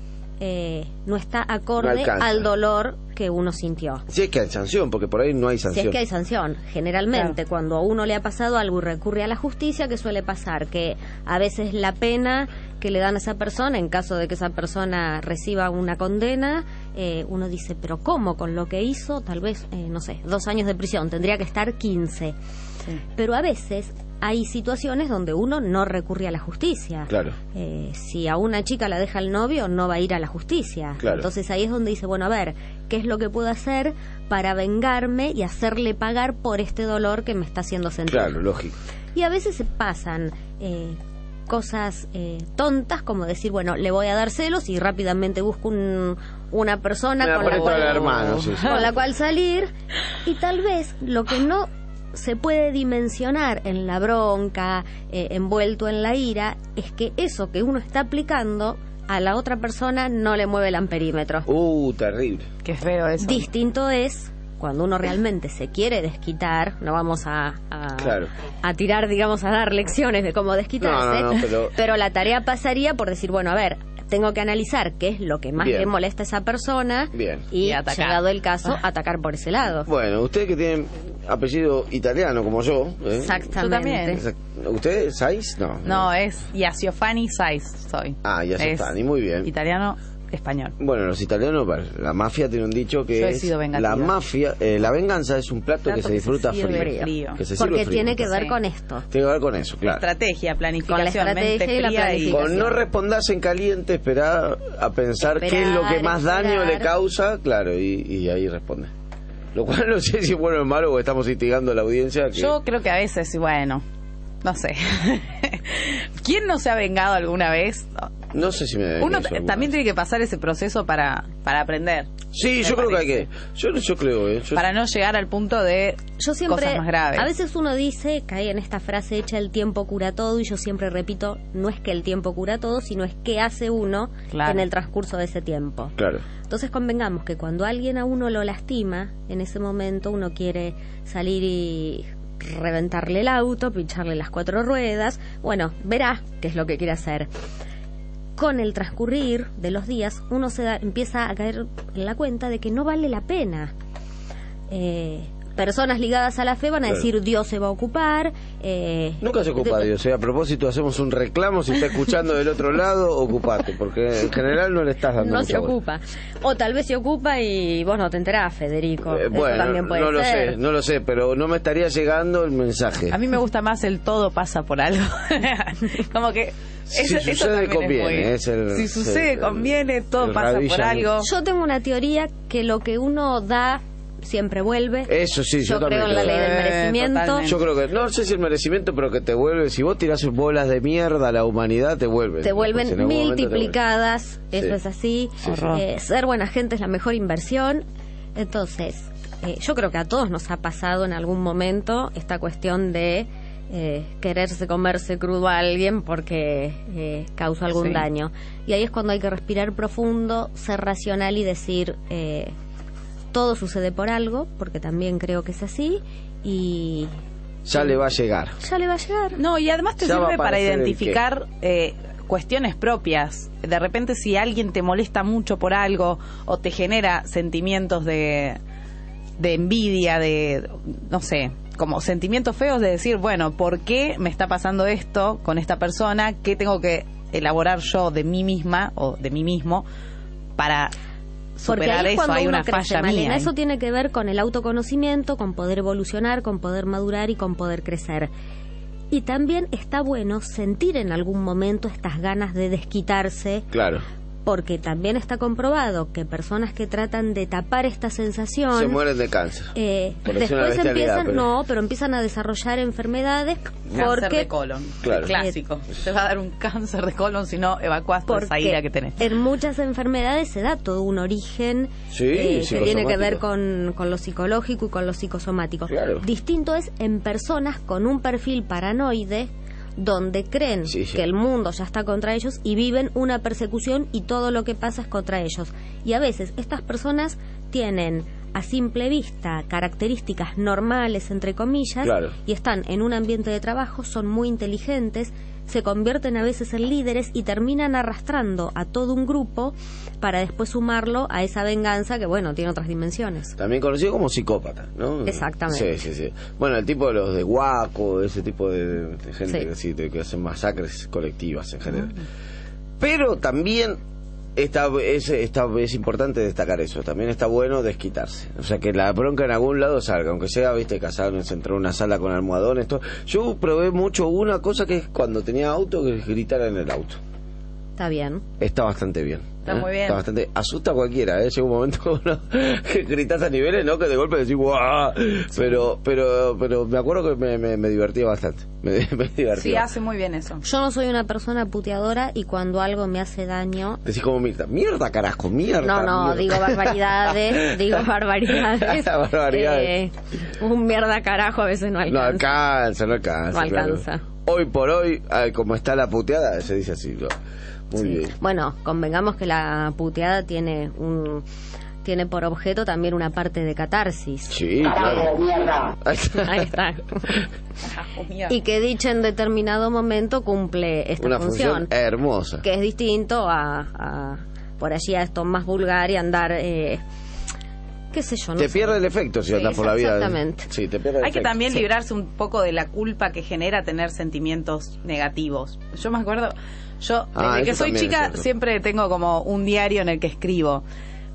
no está acorde al dolor que uno sintió. Si es que hay sanción, porque por ahí no hay sanción. Si es que hay sanción. Generalmente, cuando a uno le ha pasado algo y recurre a la justicia, ¿qué suele pasar? Que a veces la pena que le dan a esa persona, en caso de que esa persona reciba una condena, uno dice, pero ¿cómo? Con lo que hizo, tal vez, no sé, 2 años de prisión, tendría que estar 15. Sí. Pero a veces hay situaciones donde uno no recurre a la justicia. Claro. Si a una chica la deja el novio, no va a ir a la justicia. Claro. Entonces ahí es donde dice, bueno, a ver, ¿qué es lo que puedo hacer para vengarme y hacerle pagar por este dolor que me está haciendo sentir? Claro, lógico. Y a veces se pasan cosas tontas, como decir, bueno, le voy a dar celos y rápidamente busco una persona con la cual salir, y tal vez lo que no se puede dimensionar en la bronca, envuelto en la ira, es que eso que uno está aplicando a la otra persona no le mueve el amperímetro. Terrible. Qué feo eso. Distinto es cuando uno realmente se quiere desquitar, no vamos a tirar, digamos, a dar lecciones de cómo desquitarse, pero la tarea pasaría por decir, bueno, a ver, tengo que analizar qué es lo que más le molesta a esa persona y llegado el caso, atacar por ese lado. Bueno, usted que tiene apellido italiano como yo. Exactamente. Yo también. ¿Usted, Saiz? No, es Iaciofani Saiz, soy. Iaciofani, muy bien. Italiano, español. Bueno, los italianos, la mafia tiene un dicho que la mafia, la venganza es un plato que se disfruta frío. Porque tiene que ver con esto. Tiene que ver con eso, claro. Estrategia, planificación, con la estrategia y la planificación. Con no respondás en caliente, esperar a pensar qué es lo que más daño le causa, claro, y ahí responde. Lo cual no sé si es bueno o malo, porque estamos instigando a la audiencia. Yo creo que a veces, bueno, no sé. ¿Quién no se ha vengado alguna vez? No sé si me... Uno también tiene que pasar ese proceso para aprender. Sí, yo creo que hay que... Yo creo, para no llegar al punto de cosas más graves. A veces uno dice, cae en esta frase hecha, el tiempo cura todo, y yo siempre repito, no es que el tiempo cura todo, sino es qué hace uno en el transcurso de ese tiempo. Claro. Entonces convengamos que cuando alguien a uno lo lastima, en ese momento uno quiere salir y reventarle el auto, pincharle las 4 ruedas, bueno, verá qué es lo que quiere hacer. Con el transcurrir de los días, uno empieza a caer en la cuenta de que no vale la pena. Personas ligadas a la fe van a decir, Dios se va a ocupar. Nunca se ocupa Dios. A propósito, hacemos un reclamo. Si está escuchando del otro lado, ocupate, porque en general no le estás dando no se ocupa. O tal vez se ocupa y vos no te enterás, Federico. Bueno, eso también puede ser. No lo sé, pero no me estaría llegando el mensaje. A mí me gusta más el todo pasa por algo. Como que... Si sucede, conviene. Si sucede, conviene, todo pasa por algo. Yo tengo una teoría que lo que uno da siempre vuelve. Eso sí, yo también creo en la ley del merecimiento. Totalmente. Yo creo que, no sé si el merecimiento, pero que te vuelve. Si vos tirás bolas de mierda a la humanidad, te vuelve. Te vuelven multiplicadas, eso es así. Ser buena gente es la mejor inversión. Entonces, yo creo que a todos nos ha pasado en algún momento esta cuestión de quererse comerse crudo a alguien porque causa algún daño. Y ahí es cuando hay que respirar profundo, ser racional y decir, todo sucede por algo, porque también creo que es así, y... Ya le va a llegar. Ya le va a llegar. No, y además te sirve para identificar cuestiones propias. De repente, si alguien te molesta mucho por algo o te genera sentimientos de envidia, de, no sé, como sentimientos feos de decir, bueno, ¿por qué me está pasando esto con esta persona? ¿Qué tengo que elaborar yo de mí misma o de mí mismo para superar eso? Hay una falla mía. Eso tiene que ver con el autoconocimiento, con poder evolucionar, con poder madurar y con poder crecer. Y también está bueno sentir en algún momento estas ganas de desquitarse. Claro. Porque también está comprobado que personas que tratan de tapar esta sensación se mueren de cáncer. Después empiezan a desarrollar enfermedades. Cáncer de colon, claro. Clásico. Te va a dar un cáncer de colon si no evacuás toda esa ira que tenés. En muchas enfermedades se da todo un origen que tiene que ver con lo psicológico y con lo psicosomático. Claro. Distinto es en personas con un perfil paranoide, donde creen que el mundo ya está contra ellos y viven una persecución y todo lo que pasa es contra ellos. Y a veces estas personas tienen a simple vista características normales, entre comillas, y están en un ambiente de trabajo, son muy inteligentes, se convierten a veces en líderes y terminan arrastrando a todo un grupo para después sumarlo a esa venganza que, bueno, tiene otras dimensiones. También conocido como psicópata, ¿no? Exactamente. Sí. Bueno, el tipo de los de Waco, ese tipo de gente que hacen masacres colectivas en general. Pero también es importante destacar eso. También está bueno desquitarse. O sea, que la bronca en algún lado salga, aunque sea, casado, se entró en una sala con almohadones, todo. Yo probé mucho una cosa que es cuando tenía auto, que es gritar en el auto. Está bien. Está bastante bien. Está muy bien. Está bastante... Asusta a cualquiera, Llega un momento que gritas a niveles, ¿no? Que de golpe decís ¡guau! Pero me acuerdo que me divertía bastante. Me divertía. Sí, hace muy bien eso. Yo no soy una persona puteadora y cuando algo me hace daño... Decís como Mirta, ¡mierda, carajo! ¡Mierda! No, digo barbaridades. Barbaridades. Un mierda, carajo, a veces no alcanza. No alcanza. Claro. Hoy por hoy, como está la puteada, se dice así, ¿no? Muy bien. Bueno, convengamos que la puteada tiene tiene por objeto también una parte de catarsis. Sí, claro. Ahí está. Y que dicha en determinado momento cumple esta una función hermosa. Que es distinto a por allí a esto más vulgar y andar... qué sé yo, no te sé. pierde el efecto si andas por la vida. Exactamente. Sí, te pierde el Hay efecto. que también librarse un poco de la culpa que genera tener sentimientos negativos. Yo me acuerdo, desde que soy chica siempre tengo como un diario en el que escribo.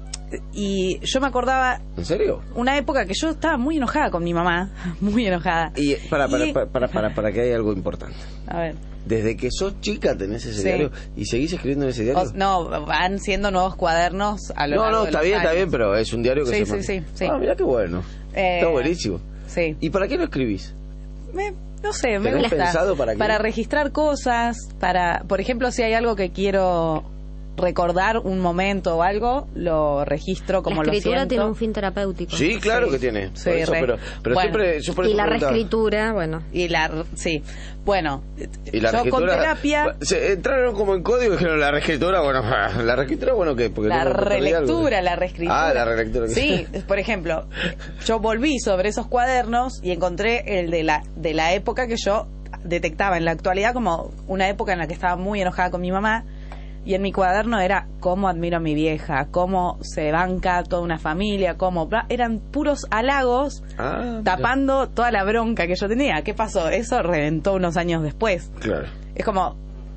Y yo me acordaba... ¿En serio? Una época que yo estaba muy enojada con mi mamá, muy enojada. Y para que haya algo importante. A ver. Desde que sos chica tenés ese diario y seguís escribiendo en ese diario. No, van siendo nuevos cuadernos a lo largo de los años. Está bien, pero es un diario que sí. Ah, mirá qué bueno. Está buenísimo. Sí. ¿Y para qué lo escribís? No sé, me gusta. ¿Pensado para qué? Para registrar cosas, por ejemplo, si hay algo que quiero recordar un momento o algo, lo registro como lo siento. La escritura tiene un fin terapéutico. Sí, claro que tiene. Sí, eso, pero bueno, siempre yo por eso y la reescritura, bueno. Bueno, y la yo reescritura, con terapia entraron como en código y dijeron la reescritura, ¿qué? Porque la relectura, la reescritura. La relectura. Sí, por ejemplo, yo volví sobre esos cuadernos y encontré el de la época que yo detectaba en la actualidad como una época en la que estaba muy enojada con mi mamá. Y en mi cuaderno era cómo admiro a mi vieja, cómo se banca toda una familia, eran puros halagos tapando toda la bronca que yo tenía. ¿Qué pasó? Eso reventó unos años después. Claro. Es como,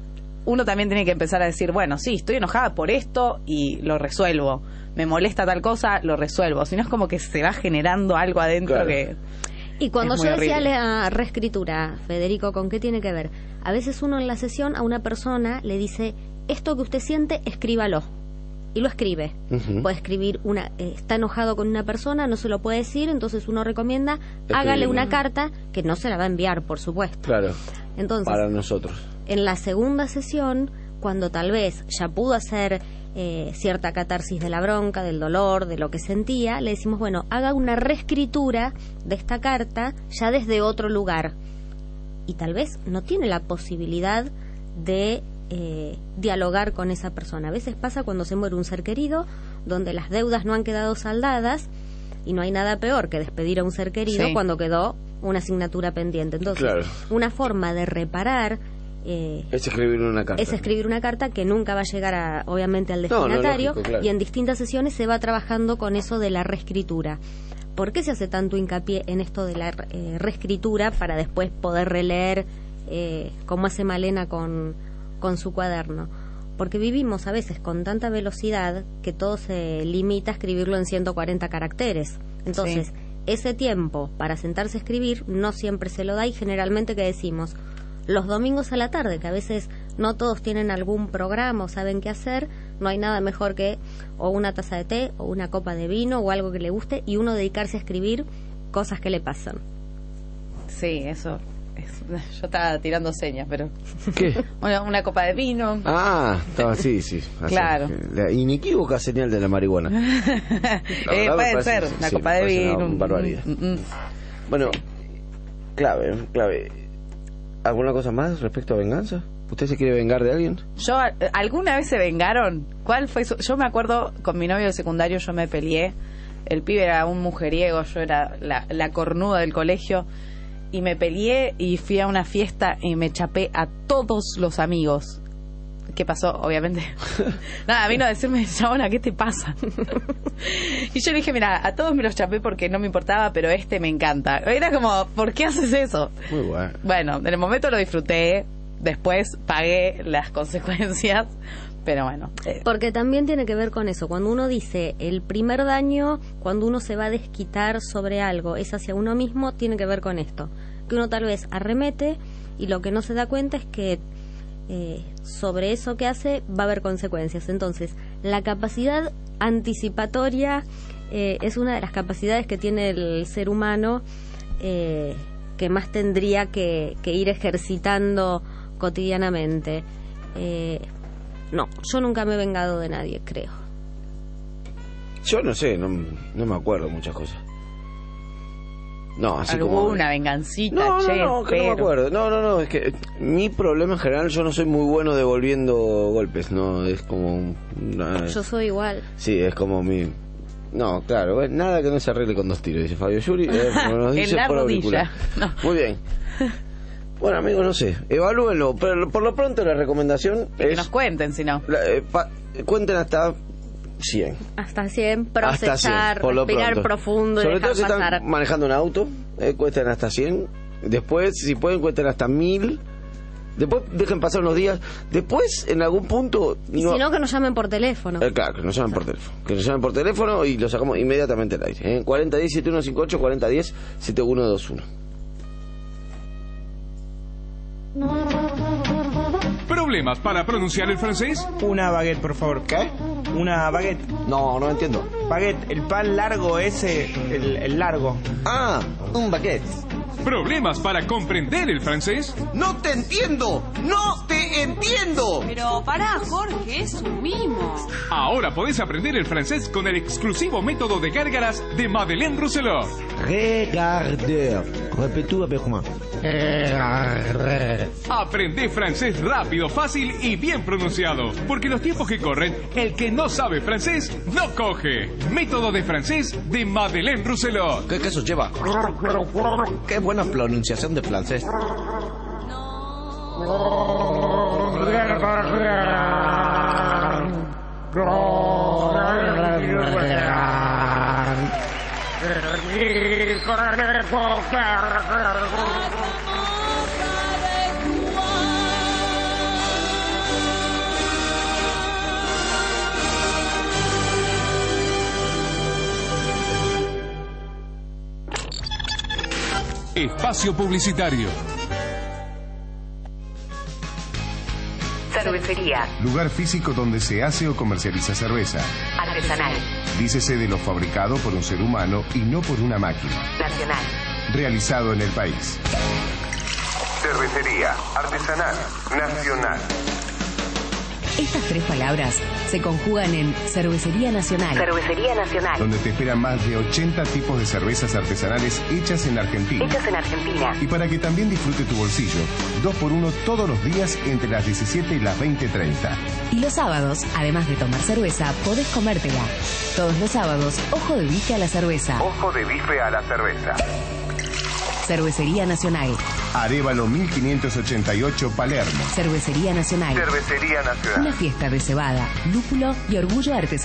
uno también tiene que empezar a decir, bueno, sí, estoy enojada por esto y lo resuelvo. Me molesta tal cosa, lo resuelvo. Si no es como que se va generando algo adentro que... Y cuando yo decía la reescritura, Federico, ¿con qué tiene que ver? A veces uno en la sesión a una persona le dice... Esto que usted siente, escríbalo. Y lo escribe. Puede escribir está enojado con una persona, no se lo puede decir, entonces uno recomienda, hágale una carta, que no se la va a enviar, por supuesto. Claro. Entonces, para nosotros. En la segunda sesión, cuando tal vez ya pudo hacer cierta catarsis de la bronca, del dolor, de lo que sentía, le decimos, bueno, haga una reescritura de esta carta ya desde otro lugar. Y tal vez no tiene la posibilidad de dialogar con esa persona. A veces pasa cuando se muere un ser querido, donde las deudas no han quedado saldadas y no hay nada peor que despedir a un ser querido cuando quedó una asignatura pendiente. Entonces, una forma de reparar es escribir una carta. Es escribir una carta que nunca va a llegar obviamente al destinatario, lógico, claro. Y en distintas sesiones se va trabajando con eso de la reescritura. ¿Por qué se hace tanto hincapié en esto de la reescritura para después poder releer como hace Malena con su cuaderno? Porque vivimos a veces con tanta velocidad que todo se limita a escribirlo en 140 caracteres. Entonces, ese tiempo para sentarse a escribir no siempre se lo da, y generalmente, ¿qué decimos? Los domingos a la tarde, que a veces no todos tienen algún programa o saben qué hacer, no hay nada mejor que o una taza de té o una copa de vino o algo que le guste, y uno dedicarse a escribir cosas que le pasan. Sí, eso. Yo estaba tirando señas, pero... ¿Qué? Una copa de vino. Estaba sí. Claro. La inequívoca señal de la marihuana. Puede ser, una copa de vino. Una barbaridad. Bueno, clave. ¿Alguna cosa más respecto a venganza? ¿Usted se quiere vengar de alguien? ¿Alguna vez se vengaron? ¿Cuál fue yo me acuerdo, con mi novio de secundario yo me peleé. El pibe era un mujeriego, yo era la cornuda del colegio. Y me peleé y fui a una fiesta y me chapé a todos los amigos. ¿Qué pasó? Obviamente. Nada, vino a decirme, chabona, ¿qué te pasa? Y yo le dije, mira, a todos me los chapé porque no me importaba, pero me encanta. Era como, ¿por qué haces eso? Muy bueno. Bueno, en el momento lo disfruté, después pagué las consecuencias, pero bueno. Porque también tiene que ver con eso. Cuando uno dice el primer daño, cuando uno se va a desquitar sobre algo, es hacia uno mismo, tiene que ver con esto. Que uno tal vez arremete y lo que no se da cuenta es que sobre eso que hace va a haber consecuencias. Entonces, la capacidad anticipatoria es una de las capacidades que tiene el ser humano, que más tendría que ir ejercitando cotidianamente. No, yo nunca me he vengado de nadie, creo. Yo no sé, no me acuerdo muchas cosas. No, así como... una vengancita, no me acuerdo. No, es que mi problema en general, yo no soy muy bueno devolviendo golpes, no, es como... Yo soy igual. Sí, es como No, claro, nada que no se arregle con 2 tiros, dice Fabio Yuri. Nos dice en la por rodilla. No. Muy bien. Bueno, amigos, no sé, evalúenlo, pero por lo pronto la recomendación es... Que nos cuenten, si no. Cuenten hasta 100. Hasta 100, procesar, hasta 100, respirar profundo y sobre dejar todo si pasar. están manejando un auto, cuenten hasta 100. Después, si pueden, cuenten hasta 1000. Después dejen pasar unos días. Después, en algún punto... Y si no, que nos llamen por teléfono. Claro, que nos llamen por teléfono. Que nos llamen por teléfono y lo sacamos inmediatamente al aire. 4010-7158, 4010-7121. ¿Problemas para pronunciar el francés? Una baguette, por favor. ¿Qué? Una baguette. No entiendo. Baguette, el pan largo ese, el largo. Ah, un baguette. ¿Problemas para comprender el francés? ¡No te entiendo! ¡No te entiendo! Pero pará, Jorge, es un mimo. Ahora podés aprender el francés con el exclusivo método de gárgaras de Madeleine Rousselot. Regardeur. Répétez avec moi. Aprende francés rápido, fácil y bien pronunciado. Porque en los tiempos que corren, el que no sabe francés no coge. Método de francés de Madeleine Rousselot. ¿Qué queso lleva? Qué buena pronunciación de francés. Espacio publicitario. Cervecería. Lugar físico donde se hace o comercializa cerveza. Artesanal. Dícese de lo fabricado por un ser humano y no por una máquina. Nacional. Realizado en el país. Cervecería artesanal nacional. Estas 3 palabras se conjugan en Cervecería Nacional. Cervecería Nacional. Donde te esperan más de 80 tipos de cervezas artesanales hechas en Argentina. Hechas en Argentina. Y para que también disfrute tu bolsillo, 2x1 todos los días entre las 17 y las 20:30. Y los sábados, además de tomar cerveza, podés comértela. Todos los sábados, ojo de bife a la cerveza. Ojo de bife a la cerveza. Cervecería Nacional. Arévalo 1588 Palermo. Cervecería Nacional. Cervecería Nacional. Una fiesta de cebada, lúpulo y orgullo artesanal.